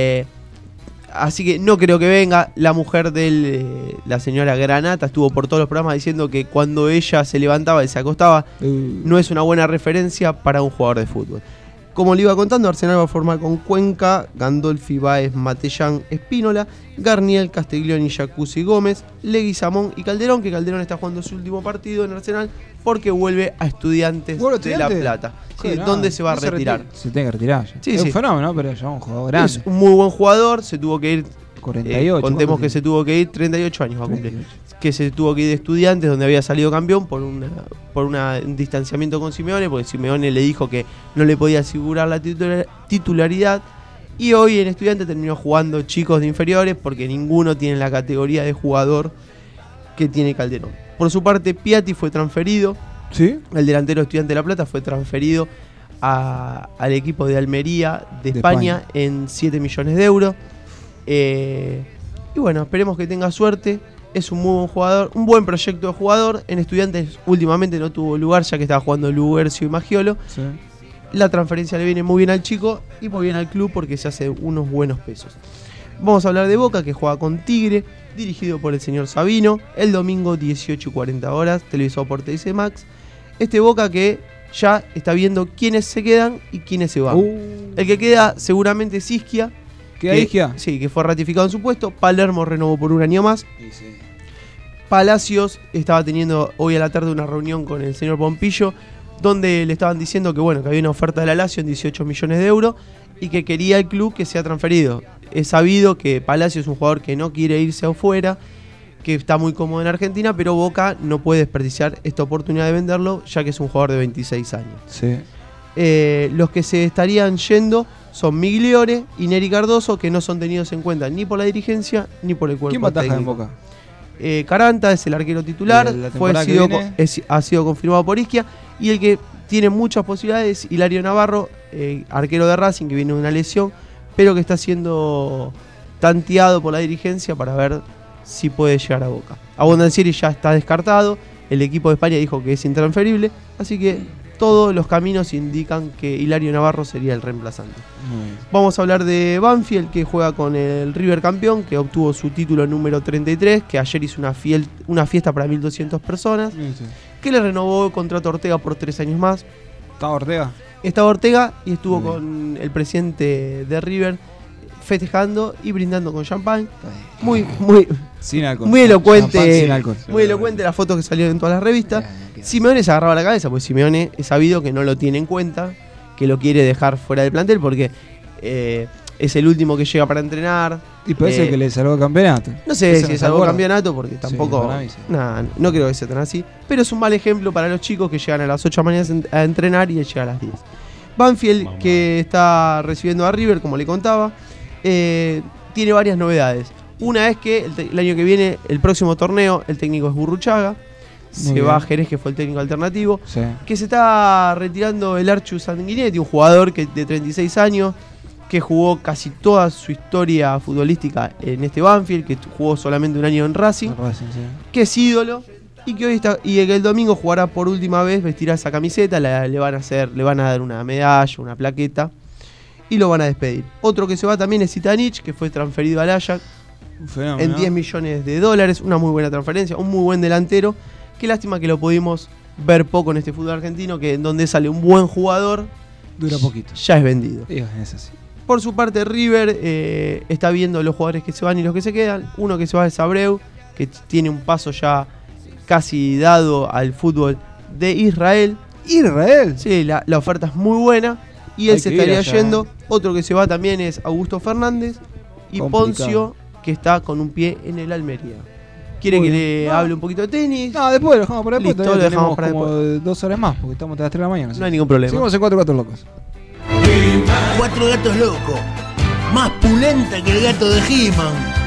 Así que no creo que venga. La mujer de la señora Granata estuvo por todos los programas diciendo que cuando ella se levantaba y se acostaba, no es una buena referencia para un jugador de fútbol. Como le iba contando, Arsenal va a formar con Cuenca, Gandolfi, Baez, Matellán, Espínola, Garniel, Castiglioni, Jacuzzi, Gómez, Leguizamón y Calderón, que Calderón está jugando su último partido en Arsenal porque vuelve a Estudiantes de La Plata. Sí, ¿dónde se va a retirar? Se tiene que retirar ya. Sí, es un fenómeno, pero ya un jugador grande. Es un muy buen jugador, se tuvo que ir 48. Contemos que se tuvo que ir 38 años va a cumplir. 38. Que se tuvo que ir de Estudiantes, donde había salido campeón por un distanciamiento con Simeone, porque Simeone le dijo que no le podía asegurar la titularidad. Y hoy en Estudiantes terminó jugando chicos de inferiores, porque ninguno tiene la categoría de jugador que tiene Calderón. Por su parte, Piatti fue transferido. ¿Sí? El delantero de Estudiantes de La Plata fue transferido al equipo de Almería de España en 7 millones de euros. Y bueno, esperemos que tenga suerte. Es un muy buen jugador, un buen proyecto de jugador. En Estudiantes últimamente no tuvo lugar, ya que estaba jugando Lugercio y Maggiolo. Sí. La transferencia le viene muy bien al chico y muy bien al club porque se hace unos buenos pesos. Vamos a hablar de Boca, que juega con Tigre, dirigido por el señor Sabino, el domingo 18:40 horas, televisado por TC Max. Este Boca que ya está viendo quiénes se quedan y quiénes se van. El que queda seguramente es Isquia. ¿Queda Isquia? Sí, que fue ratificado en su puesto. Palermo renovó por un año más. Sí. Palacios estaba teniendo hoy a la tarde una reunión con el señor Pompillo, donde le estaban diciendo que bueno, que había una oferta de la Lazio en 18 millones de euros y que quería el club que sea transferido. Es sabido que Palacios es un jugador que no quiere irse afuera, que está muy cómodo en Argentina, pero Boca no puede desperdiciar esta oportunidad de venderlo, ya que es un jugador de 26 años. Sí. Los que se estarían yendo son Migliore y Neri Cardoso, que no son tenidos en cuenta ni por la dirigencia ni por el cuerpo técnico. ¿Quién bataja en Boca? Caranta es el arquero titular, ha sido confirmado por Isquia, y el que tiene muchas posibilidades es Hilario Navarro, arquero de Racing, que viene de una lesión, pero que está siendo tanteado por la dirigencia para ver si puede llegar a Boca. Abondancieri ya está descartado, el equipo de España dijo que es intransferible, así que todos los caminos indican que Hilario Navarro sería el reemplazante. Vamos a hablar de Banfield, que juega con el River campeón, que obtuvo su título número 33, que ayer hizo una fiesta para 1.200 personas, que le renovó el contrato a Ortega por 3 años más. ¿Está Ortega? Estaba Ortega y estuvo con el presidente de River festejando y brindando con champán. Muy sin alcohol. Muy elocuente. Champán sin alcohol. Muy elocuente la foto que salió en todas las revistas. Simeone se agarraba la cabeza, porque Simeone es sabido que no lo tiene en cuenta, que lo quiere dejar fuera del plantel porque es el último que llega para entrenar. Y puede ser que le salvó el campeonato. No sé si salvó el campeonato porque tampoco. No creo que sea tan así. Pero es un mal ejemplo para los chicos que llegan a las 8 de la mañana a entrenar y él llega a las 10. Banfield, que está recibiendo a River, como le contaba, tiene varias novedades. Una es que el año que viene, el próximo torneo, el técnico es Burruchaga. se va a Jerez, que fue el técnico alternativo. Sí. Que se está retirando el Archu Sanguinetti, un jugador de 36 años, que jugó casi toda su historia futbolística en este Banfield, que jugó solamente un año en Racing, que es ídolo, y que hoy está, y que el domingo jugará por última vez, vestirá esa camiseta, le van a dar una medalla, una plaqueta, y lo van a despedir. Otro que se va también es Zitanich, que fue transferido al Ajax en $10 millones, una muy buena transferencia, un muy buen delantero. Qué lástima que lo pudimos ver poco en este fútbol argentino, que en donde sale un buen jugador, dura poquito, ya es vendido. Es así. Por su parte, River está viendo los jugadores que se van y los que se quedan. Uno que se va es Abreu, que tiene un paso ya casi dado al fútbol de Israel. ¿Israel? Sí, la oferta es muy buena y él se estaría yendo. Otro que se va también es Augusto Fernández y Poncio, que está con un pie en el Almería. ¿Quiere que le hable un poquito de tenis? No, después lo dejamos para después. Listo, lo dejamos para como después. 2 horas más, porque estamos hasta las 3 de la mañana. No hay ningún problema. Seguimos en 4 Gatos Locos. 4 gatos locos. Más pulenta que el gato de He-Man.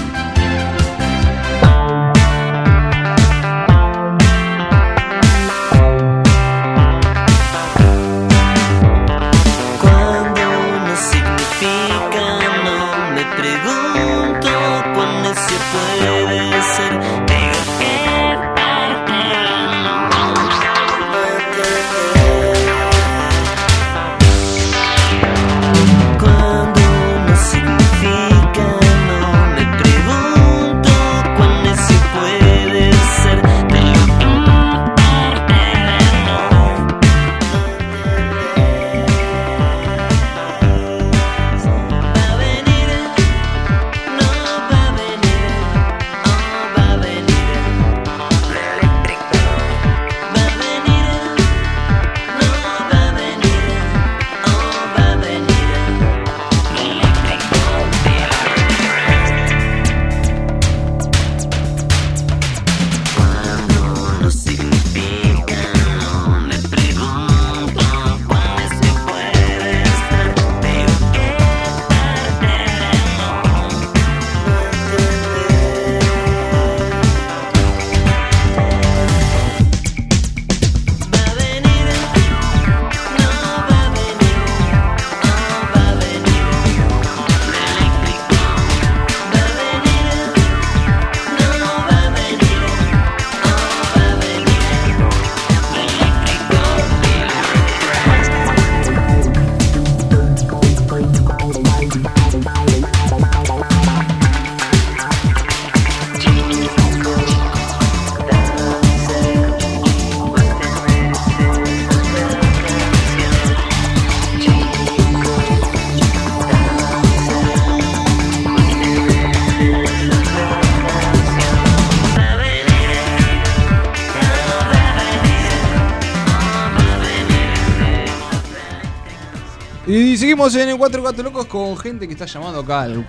Y seguimos en el 4 Gatos Locos con gente que está llamando acá al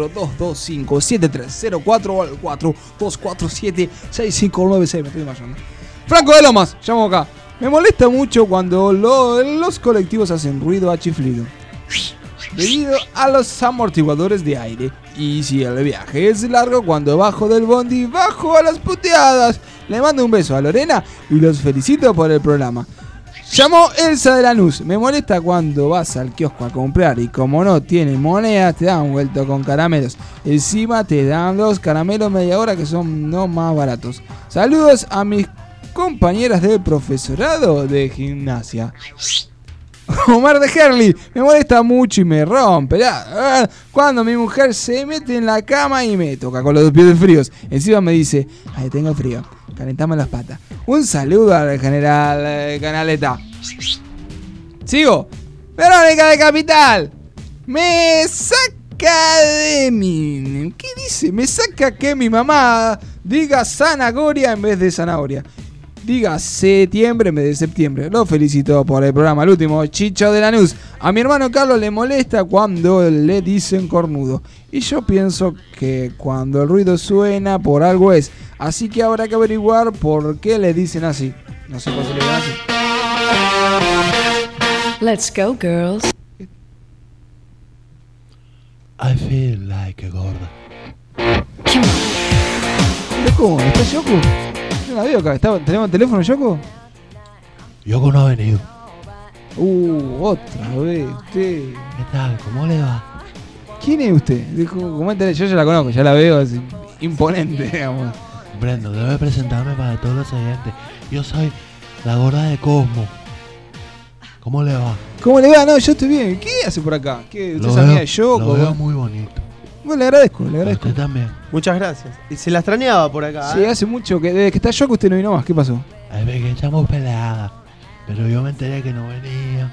4225-7304 o al 4247-6596. Me estoy imaginando. Franco de Lomas, llamo acá. Me molesta mucho cuando los colectivos hacen ruido a chiflido, debido a los amortiguadores de aire. Y si el viaje es largo, cuando bajo del bondi, bajo a las puteadas. Le mando un beso a Lorena y los felicito por el programa. Llamó Elsa de Lanús. Me molesta cuando vas al kiosco a comprar y como no tienen monedas, te dan vuelto con caramelos. Encima te dan los caramelos media hora que son no más baratos. Saludos a mis compañeras del profesorado de gimnasia. Omar de Herley, me molesta mucho y me rompe cuando mi mujer se mete en la cama y me toca con los pies fríos. Encima me dice, ay, tengo frío, calentame las patas. Un saludo al general Canaleta. Sigo. Verónica de Capital. Me saca de mi... ¿Qué dice? Me saca que mi mamá diga zanahoria en vez de zanahoria. Diga septiembre en vez de septiembre. Lo felicito por el programa. El último, Chicho de Lanús. A mi hermano Carlos le molesta cuando le dicen cornudo. Y yo pienso que cuando el ruido suena por algo es. Así que habrá que averiguar por qué le dicen así. No sé por qué le dicen así. Let's go, girls. I feel like a gorda. ¿Loco? ¿Estás loco? Yo no la veo acá. ¿Tenemos el teléfono, Yoko? Yoko no ha venido. Otra vez. Usted. ¿Qué tal? ¿Cómo le va? ¿Quién es usted? Coméntale, yo ya la conozco, ya la veo, es imponente, digamos. Brendo, debe presentarme para todos los oyentes. Yo soy la gorda de Cosmo. ¿Cómo le va? ¿Cómo le va? No, yo estoy bien. ¿Qué hace por acá? ¿Qué? ¿Usted es amiga de Yoko? Lo veo muy bonito. Bueno, le agradezco. Usted también. Muchas gracias. Y se la extrañaba por acá. Sí, hace mucho que desde que está Yoko usted no vino más. ¿Qué pasó? Es que estamos peleadas. Pero yo me enteré que no venía.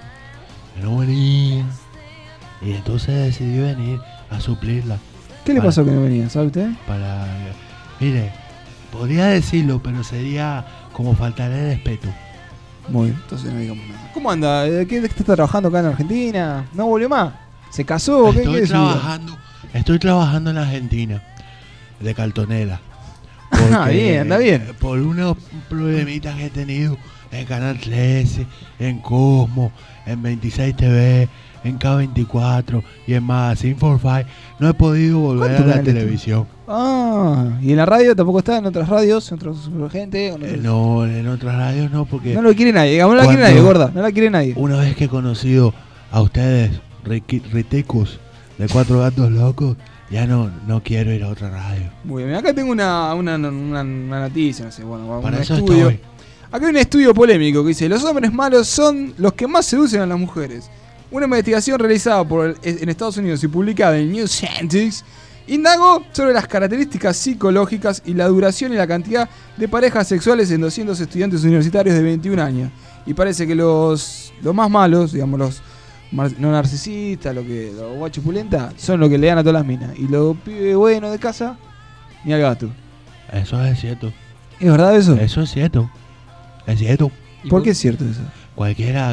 Y entonces decidí venir a suplirla. ¿Qué le pasó que no venía? ¿Sabe usted? Mire, podría decirlo, pero sería como faltarle el respeto. Muy bien, entonces no digamos nada. ¿Cómo anda? ¿Qué está trabajando acá en Argentina? ¿No volvió más? ¿Se casó? Estoy trabajando en Argentina, de cartonera. Bien, anda bien. Por unos problemitas que he tenido en Canal 13, en Cosmo, en 26 TV, en K24 y en Magazine 45, no he podido volver a la televisión. ¿Y en la radio tampoco está? ¿En otras radios? ¿En otros gente? No, en otras radios no, porque... No lo quiere nadie, digamos, no la quiere nadie, gorda, no la quiere nadie. Una vez que he conocido a ustedes, riticos, de 4 gatos locos, ya no quiero ir a otra radio. Muy bien, acá tengo una noticia, no sé, bueno, para un eso estudio. estoy. Acá hay un estudio polémico que dice: los hombres malos son los que más seducen a las mujeres. Una investigación realizada en Estados Unidos y publicada en New Scientist indagó sobre las características psicológicas y la duración y la cantidad de parejas sexuales en 200 estudiantes universitarios de 21 años. Y parece que los más malos, digamos los no narcisistas, los guachos pulenta, son los que le dan a todas las minas. Y los pibes buenos de casa, ni al gato. Eso es cierto. ¿Es verdad eso? Eso es cierto. Es cierto. ¿Por qué es cierto eso? Cualquiera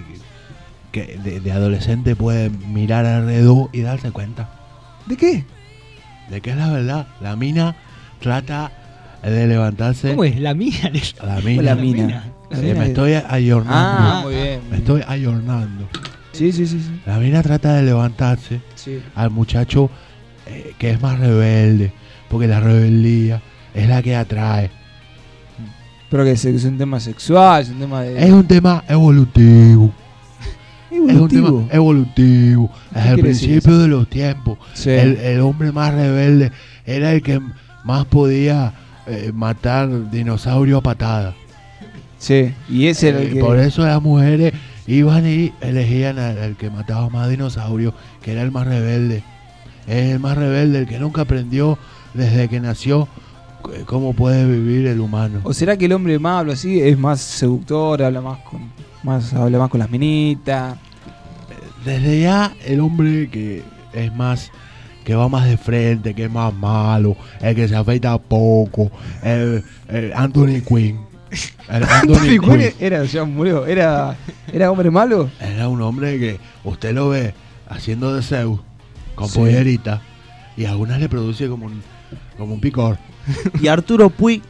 que de adolescente puede mirar alrededor y darse cuenta. ¿De qué? De que es la verdad. La mina trata de levantarse. ¿Cómo es? ¿La mina? La mina. Me estoy ayornando. Muy bien. Me estoy ayornando. Sí. La mina trata de levantarse al muchacho que es más rebelde. Porque la rebeldía es la que atrae. Pero que es un tema sexual, es un tema de... Es un tema evolutivo. Es un tema evolutivo. Es el principio de los tiempos. Sí. El hombre más rebelde era el que más podía matar dinosaurios a patadas. Sí, y ese era el que... Por eso las mujeres iban y elegían al que mataba más dinosaurios, que era el más rebelde. Es el más rebelde, el que nunca aprendió desde que nació cómo puede vivir el humano. ¿O será que el hombre más habla así es más seductor, habla más con las minitas? Desde ya el hombre que es más, que va más de frente, que es más malo, el que se afeita poco, el Anthony Quinn. Anthony Quinn ya murió, era hombre malo. Era un hombre que usted lo ve haciendo de Zeus con pollerita y a algunas le produce como un picor. Y Arturo Puig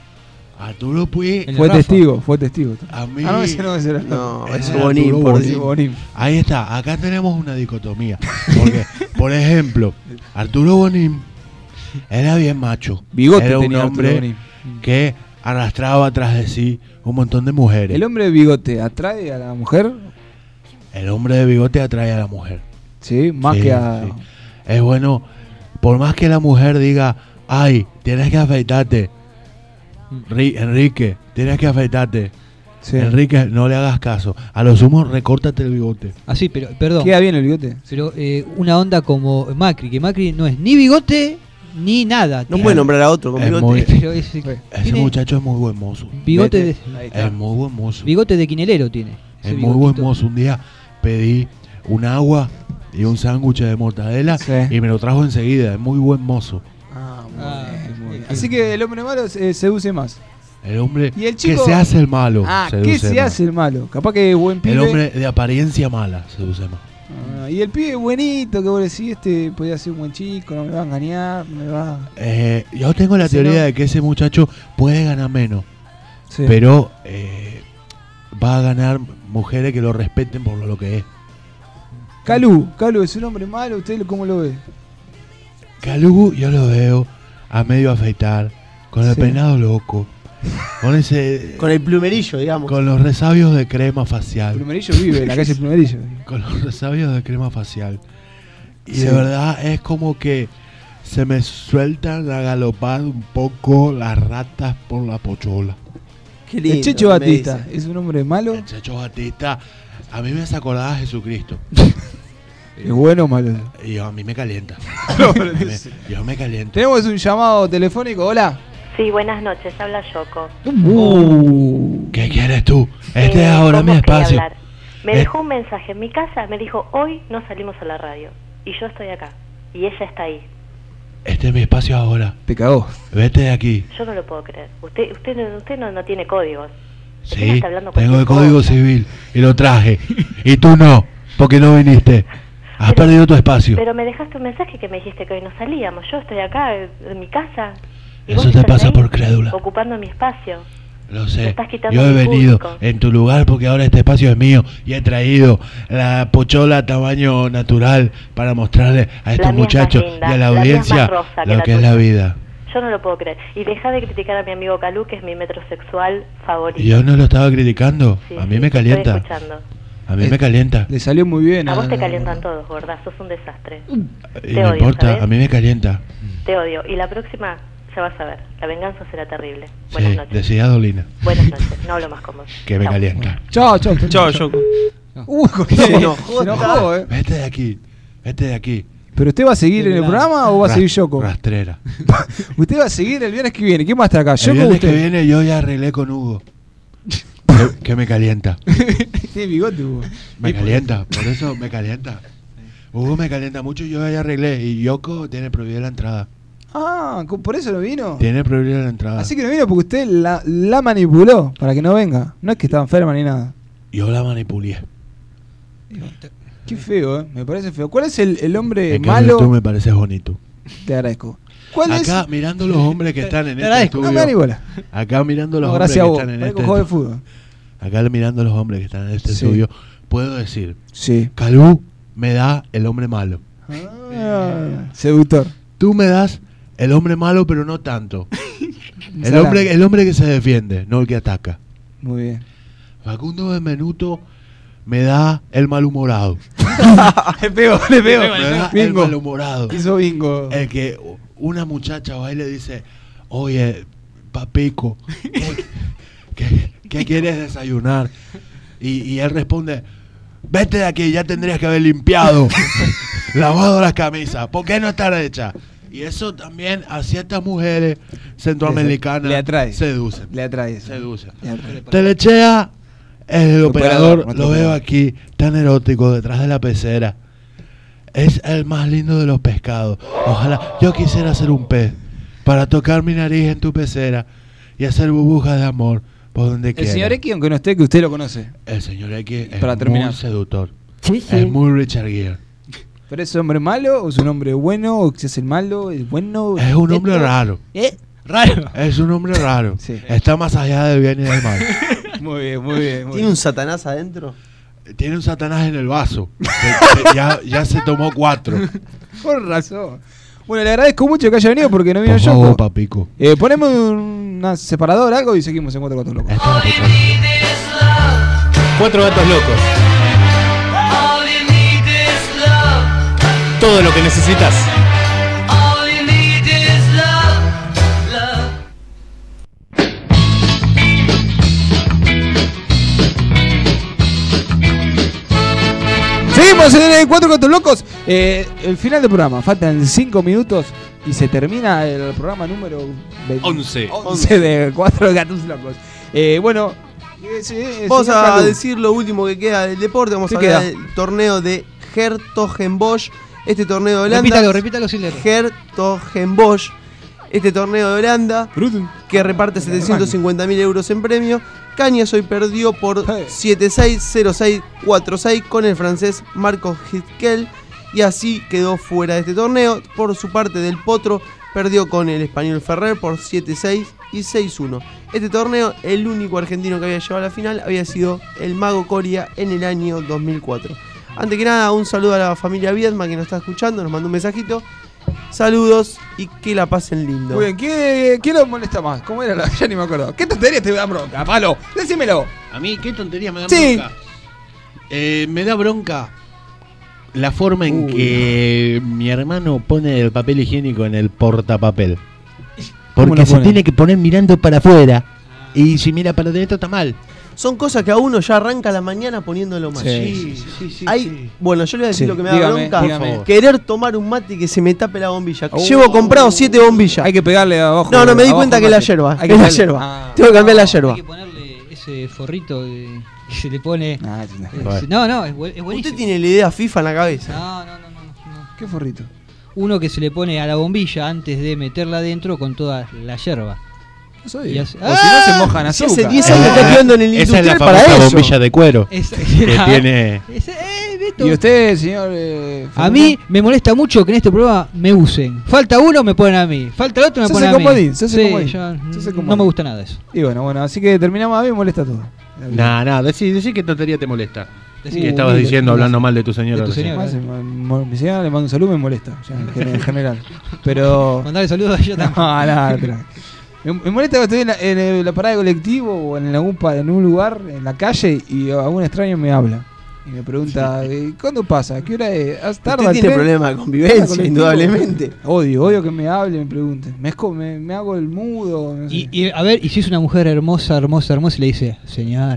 fue testigo. A mí, ese era Bonín. Ahí está, acá tenemos una dicotomía. Porque, por ejemplo, Arturo Bonín era bien macho. Bigote era un tenía hombre que arrastraba tras de sí un montón de mujeres. ¿El hombre de bigote atrae a la mujer? El hombre de bigote atrae a la mujer. Sí, más que a... Sí. Es bueno, por más que la mujer diga: ay, tienes que afeitarte, Enrique, tienes que afeitarte. Sí. Enrique, no le hagas caso. A lo sumo, recórtate el bigote. Así, pero, perdón. Queda bien el bigote. Pero una onda como Macri, que Macri no es ni bigote ni nada. No puede nombrar a otro con bigote. Pero ese muchacho es muy buen mozo. Bigote es muy buen mozo. Bigote de quinelero tiene. Es muy buen mozo. Un día pedí un agua y un sándwich de mortadela y me lo trajo enseguida. Es muy buen mozo. Muy bien. Así que el hombre malo seduce más. El hombre ¿Y el chico? Que se hace el malo. ¿Qué se hace el malo? Capaz que buen pibe. El hombre de apariencia mala seduce más. Y el pibe buenito que vos decís, podía ser un buen chico, no me va a engañar, no me va... Yo tengo la teoría de que ese muchacho puede ganar menos. Sí. Pero va a ganar mujeres que lo respeten por lo que es. Calú es un hombre malo, ¿usted cómo lo ve? Calú yo lo veo a medio afeitar, con el peinado loco, Con ese. Con el plumerillo, digamos. Con los resabios de crema facial. Plumerillo vive en la calle Plumerillo. Con los resabios de crema facial. Y de verdad es como que se me sueltan a galopar un poco las ratas por la pochola. Qué lindo, el Checho Batista, ¿es un hombre malo? El Checho Batista, a mí me hace acordar a Jesucristo. ¿Es bueno o malo? Y a mí me calienta. Yo me caliento. Tenemos un llamado telefónico, hola. Sí, buenas noches, habla Yoko. ¿Qué quieres tú? Este es ahora ¿cómo mi quería espacio. hablar? Me dejó un mensaje en mi casa, me dijo, hoy no salimos a la radio. Y yo estoy acá. Y ella está ahí. Este es mi espacio ahora. Te cagó. Vete de aquí. Yo no lo puedo creer. Usted no tiene códigos. Usted no Sí, está hablando tengo el cualquier código cosa. civil y lo traje. Y tú no, porque no viniste. Has perdido tu espacio. Pero me dejaste un mensaje que me dijiste que hoy no salíamos. Yo estoy acá en mi casa. y Eso vos te estás pasa ahí, por crédula. ocupando mi espacio. Lo Me sé. estás quitando Yo he mi venido público. en tu lugar porque ahora este espacio es mío y he traído la pochola tamaño natural para mostrarle a estos La mía es más muchachos linda, y a la la mía es audiencia más rosa que lo la que es la tuya. vida. Yo no lo puedo creer. Y deja de criticar a mi amigo Calú, que es mi metrosexual favorito. Y yo no lo estaba criticando. Sí, A mí sí, me te estoy calienta. escuchando. A mí me calienta. Le salió muy bien. A vos te calientan todos, gorda. Sos un desastre. Y Te no odio, importa, ¿sabes? a mí me calienta. Te odio. Y la próxima ya vas a ver. La venganza será terrible. Buenas Sí, noches. decía Dolina. Buenas noches. No hablo más con vos. Que me Chau. calienta. Chao, chao. Chao, Yoko. Se enojó, Vete de aquí. Vete de aquí. ¿Pero usted va a seguir en el programa o va a seguir Yoko? Rastrera. ¿Usted va a seguir el viernes que viene? ¿Quién va a estar acá? El ¿Yoko o viernes que usted? viene yo ya arreglé con Hugo. que me calienta. Tiene bigote, Hugo. Me calienta, por eso me calienta. Hugo me calienta mucho y yo ya arreglé. Y Yoko tiene prohibida la entrada. Ah, ¿por eso no vino? Tiene prohibida la entrada. Así que no vino porque usted la manipuló para que no venga. No es que estaba enferma ni nada. Yo la manipulé. Qué feo, me parece feo. ¿Cuál es el hombre En cambio, malo? tú me pareces bonito. Te agradezco. ¿Cuál Acá es? mirando los hombres que están en Te este agradezco. No me estudio. da ni bola. Acá mirando los No, hombres gracias a que vos. están en Parezco este juego de fútbol. Acá mirando los hombres que están en este Sí. estudio, puedo decir, Sí. Calú me da el hombre malo. Seductor. Tú me das el hombre malo, pero no tanto. el Salame. hombre que se defiende, no el que ataca. Muy bien. Facundo Benvenuto me da el malhumorado. Le pegó. Me da el Bingo. malhumorado. Hizo bingo. El que una muchacha va y le dice, oye, papico, ¿qué quieres desayunar? Y él responde, vete de aquí, ya tendrías que haber limpiado, lavado las camisas, ¿por qué no están hechas? Y eso también a ciertas mujeres centroamericanas le atrae. seducen. Le atrae eso. Seducen. Le atrae. Telechea, el operador, nuestro lo veo operador. aquí, tan erótico, detrás de la pecera. Es el más lindo de los pescados. Ojalá, yo quisiera ser un pez para tocar mi nariz en tu pecera y hacer burbujas de amor por donde El quiera. señor X, aunque no esté, que usted lo conoce. El señor X es Para terminar. muy seductor. Sí, sí. Es muy Richard Gere. ¿Pero es un hombre malo o es un hombre bueno o si es el malo? ¿Es bueno? Es un hombre raro. Raro. Es un hombre raro. Sí. Está más allá del bien y del mal. Muy bien, muy bien. Muy ¿Tiene un satanás adentro? Tiene un satanás en el vaso. que ya se tomó 4. Por razón. Bueno, le agradezco mucho que haya venido porque no vino Por favor, Yoko. papico. Ponemos una separador, algo y seguimos en 4 Gatos Locos. Cuatro gatos locos. Todo lo que necesitas. Seguimos en 4 Gatos Locos. El final del programa. Faltan 5 minutos y se termina el programa número 11 de 4 Gatos Locos. Bueno, Vamos señor a Calú. decir lo último que queda del deporte. Vamos ¿Qué a hablar queda? del torneo de Hertogenbosch. Este torneo de Holanda. Repítalo sin leer. Hertogenbosch. Este torneo de Holanda que reparte 750.000 euros en premio. Cañas hoy perdió por 7-6, 0-6, 4-6 con el francés Marco Hitkel y así quedó fuera de este torneo. Por su parte, Del Potro perdió con el español Ferrer por 7-6 y 6-1. Este torneo, el único argentino que había llegado a la final había sido el Mago Coria en el año 2004. Antes que nada, un saludo a la familia Viedma que nos está escuchando, nos mandó un mensajito. Saludos y que la pasen lindo. Muy bien, ¿qué lo molesta más? ¿Cómo era? Ya ni me acuerdo. ¿Qué tonterías te dan bronca, Palo? Decímelo. ¿A mí qué tonterías me dan Sí. bronca? Me da bronca la forma en que mi hermano pone el papel higiénico en el portapapel. Porque se tiene que poner mirando para afuera. Y si mira para adentro está mal. Son cosas que a uno ya arranca la mañana poniéndolo mal. Sí. Bueno, yo le voy a decir lo que me da Dígame, bronca. dígame. Querer tomar un mate y que se me tape la bombilla. Llevo comprado 7 bombillas. Hay que pegarle abajo. No, me di abajo cuenta que el es la mate. yerba. Hay que Es la pegarle- yerba. Ah. Tengo que cambiar la yerba. Hay que ponerle ese forrito que se le pone. Bueno. No, es buenísimo. Usted tiene la idea FIFA en la cabeza. No. ¿Qué forrito? Uno que se le pone a la bombilla antes de meterla adentro con toda la yerba. No sabía. Y hace- O si no se mojan Si azúcar. hace 10 años está estudiando en el Esa es la industrial para famosa eso. bombilla de cuero Esa- que tiene. ¿Y usted, señor? A mí me molesta mucho que en este programa me usen. Falta uno, me ponen a mí. Falta el otro, me Se ponen hace a mí. comodín, se hace Sí, comodín. yo Se hace no comodín. me gusta nada eso. Y bueno, así que terminamos. A mí me molesta todo. Nah, decí qué tontería te molesta. Decí. Que estabas mire, diciendo, mire. hablando mal de tu señora. De tu recién. señora. Mi señora le mando un saludo, me molesta. Ya, en general. Pero. Mandarle saludos a ella también. No. Me molesta que estoy en la parada de colectivo o en un lugar, en la calle, y algún extraño me habla. Y me pregunta, ¿cuándo pasa? ¿Qué hora es? ¿Tarda Usted el tiene tren? problemas de convivencia, ¿Tarda el colectivo? indudablemente. Odio que me hable, me pregunten. Me hago el mudo. No sé. Y a ver, y si es una mujer hermosa, y le dice, señor,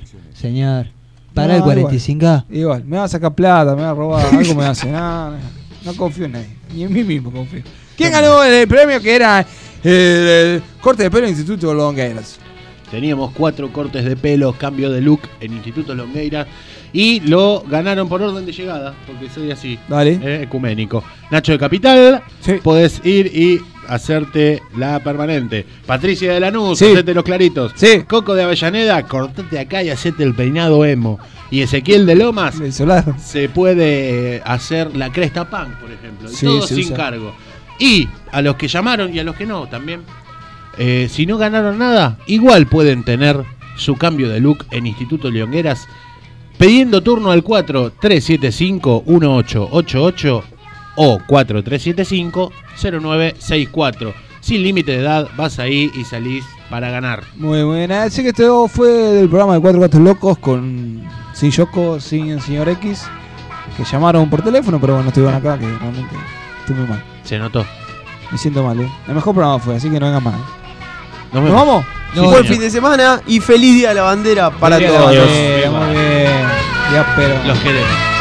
para No, el 45. Igual, me va a sacar plata, me va a robar, algo me hace. No confío en nadie, ni en mí mismo confío. ¿Quién ganó el premio que era el corte de pelo en Instituto Longueiras? Teníamos 4 cortes de pelo, cambio de look en Instituto Longueira. Y lo ganaron por orden de llegada, porque soy así, ecuménico. Nacho de Capital, podés ir y hacerte la permanente. Patricia de Lanús, hacete los claritos. Coco de Avellaneda, cortate acá y hacete el peinado emo. Y Ezequiel de Lomas, se puede hacer la cresta punk, por ejemplo. Y Sí, todo se sin usa. cargo. Y a los que llamaron y a los que no también, si no ganaron nada, igual pueden tener su cambio de look en Instituto Longueras, pidiendo turno al 4375-1888 o 4375-0964. Sin límite de edad, vas ahí y salís para ganar. Muy buena, así que esto fue del programa de 4 Gatos Locos sin Yoko, sin el señor X, que llamaron por teléfono, pero bueno, estuvieron acá, que realmente estuve muy mal. Se notó. Me siento mal, El mejor programa fue, así que no vengan más. ¿Nos vamos? Buen fin de semana y feliz día de la bandera para Feliz día de la todos. bandera, muy bien. Ya, pero... Los queremos.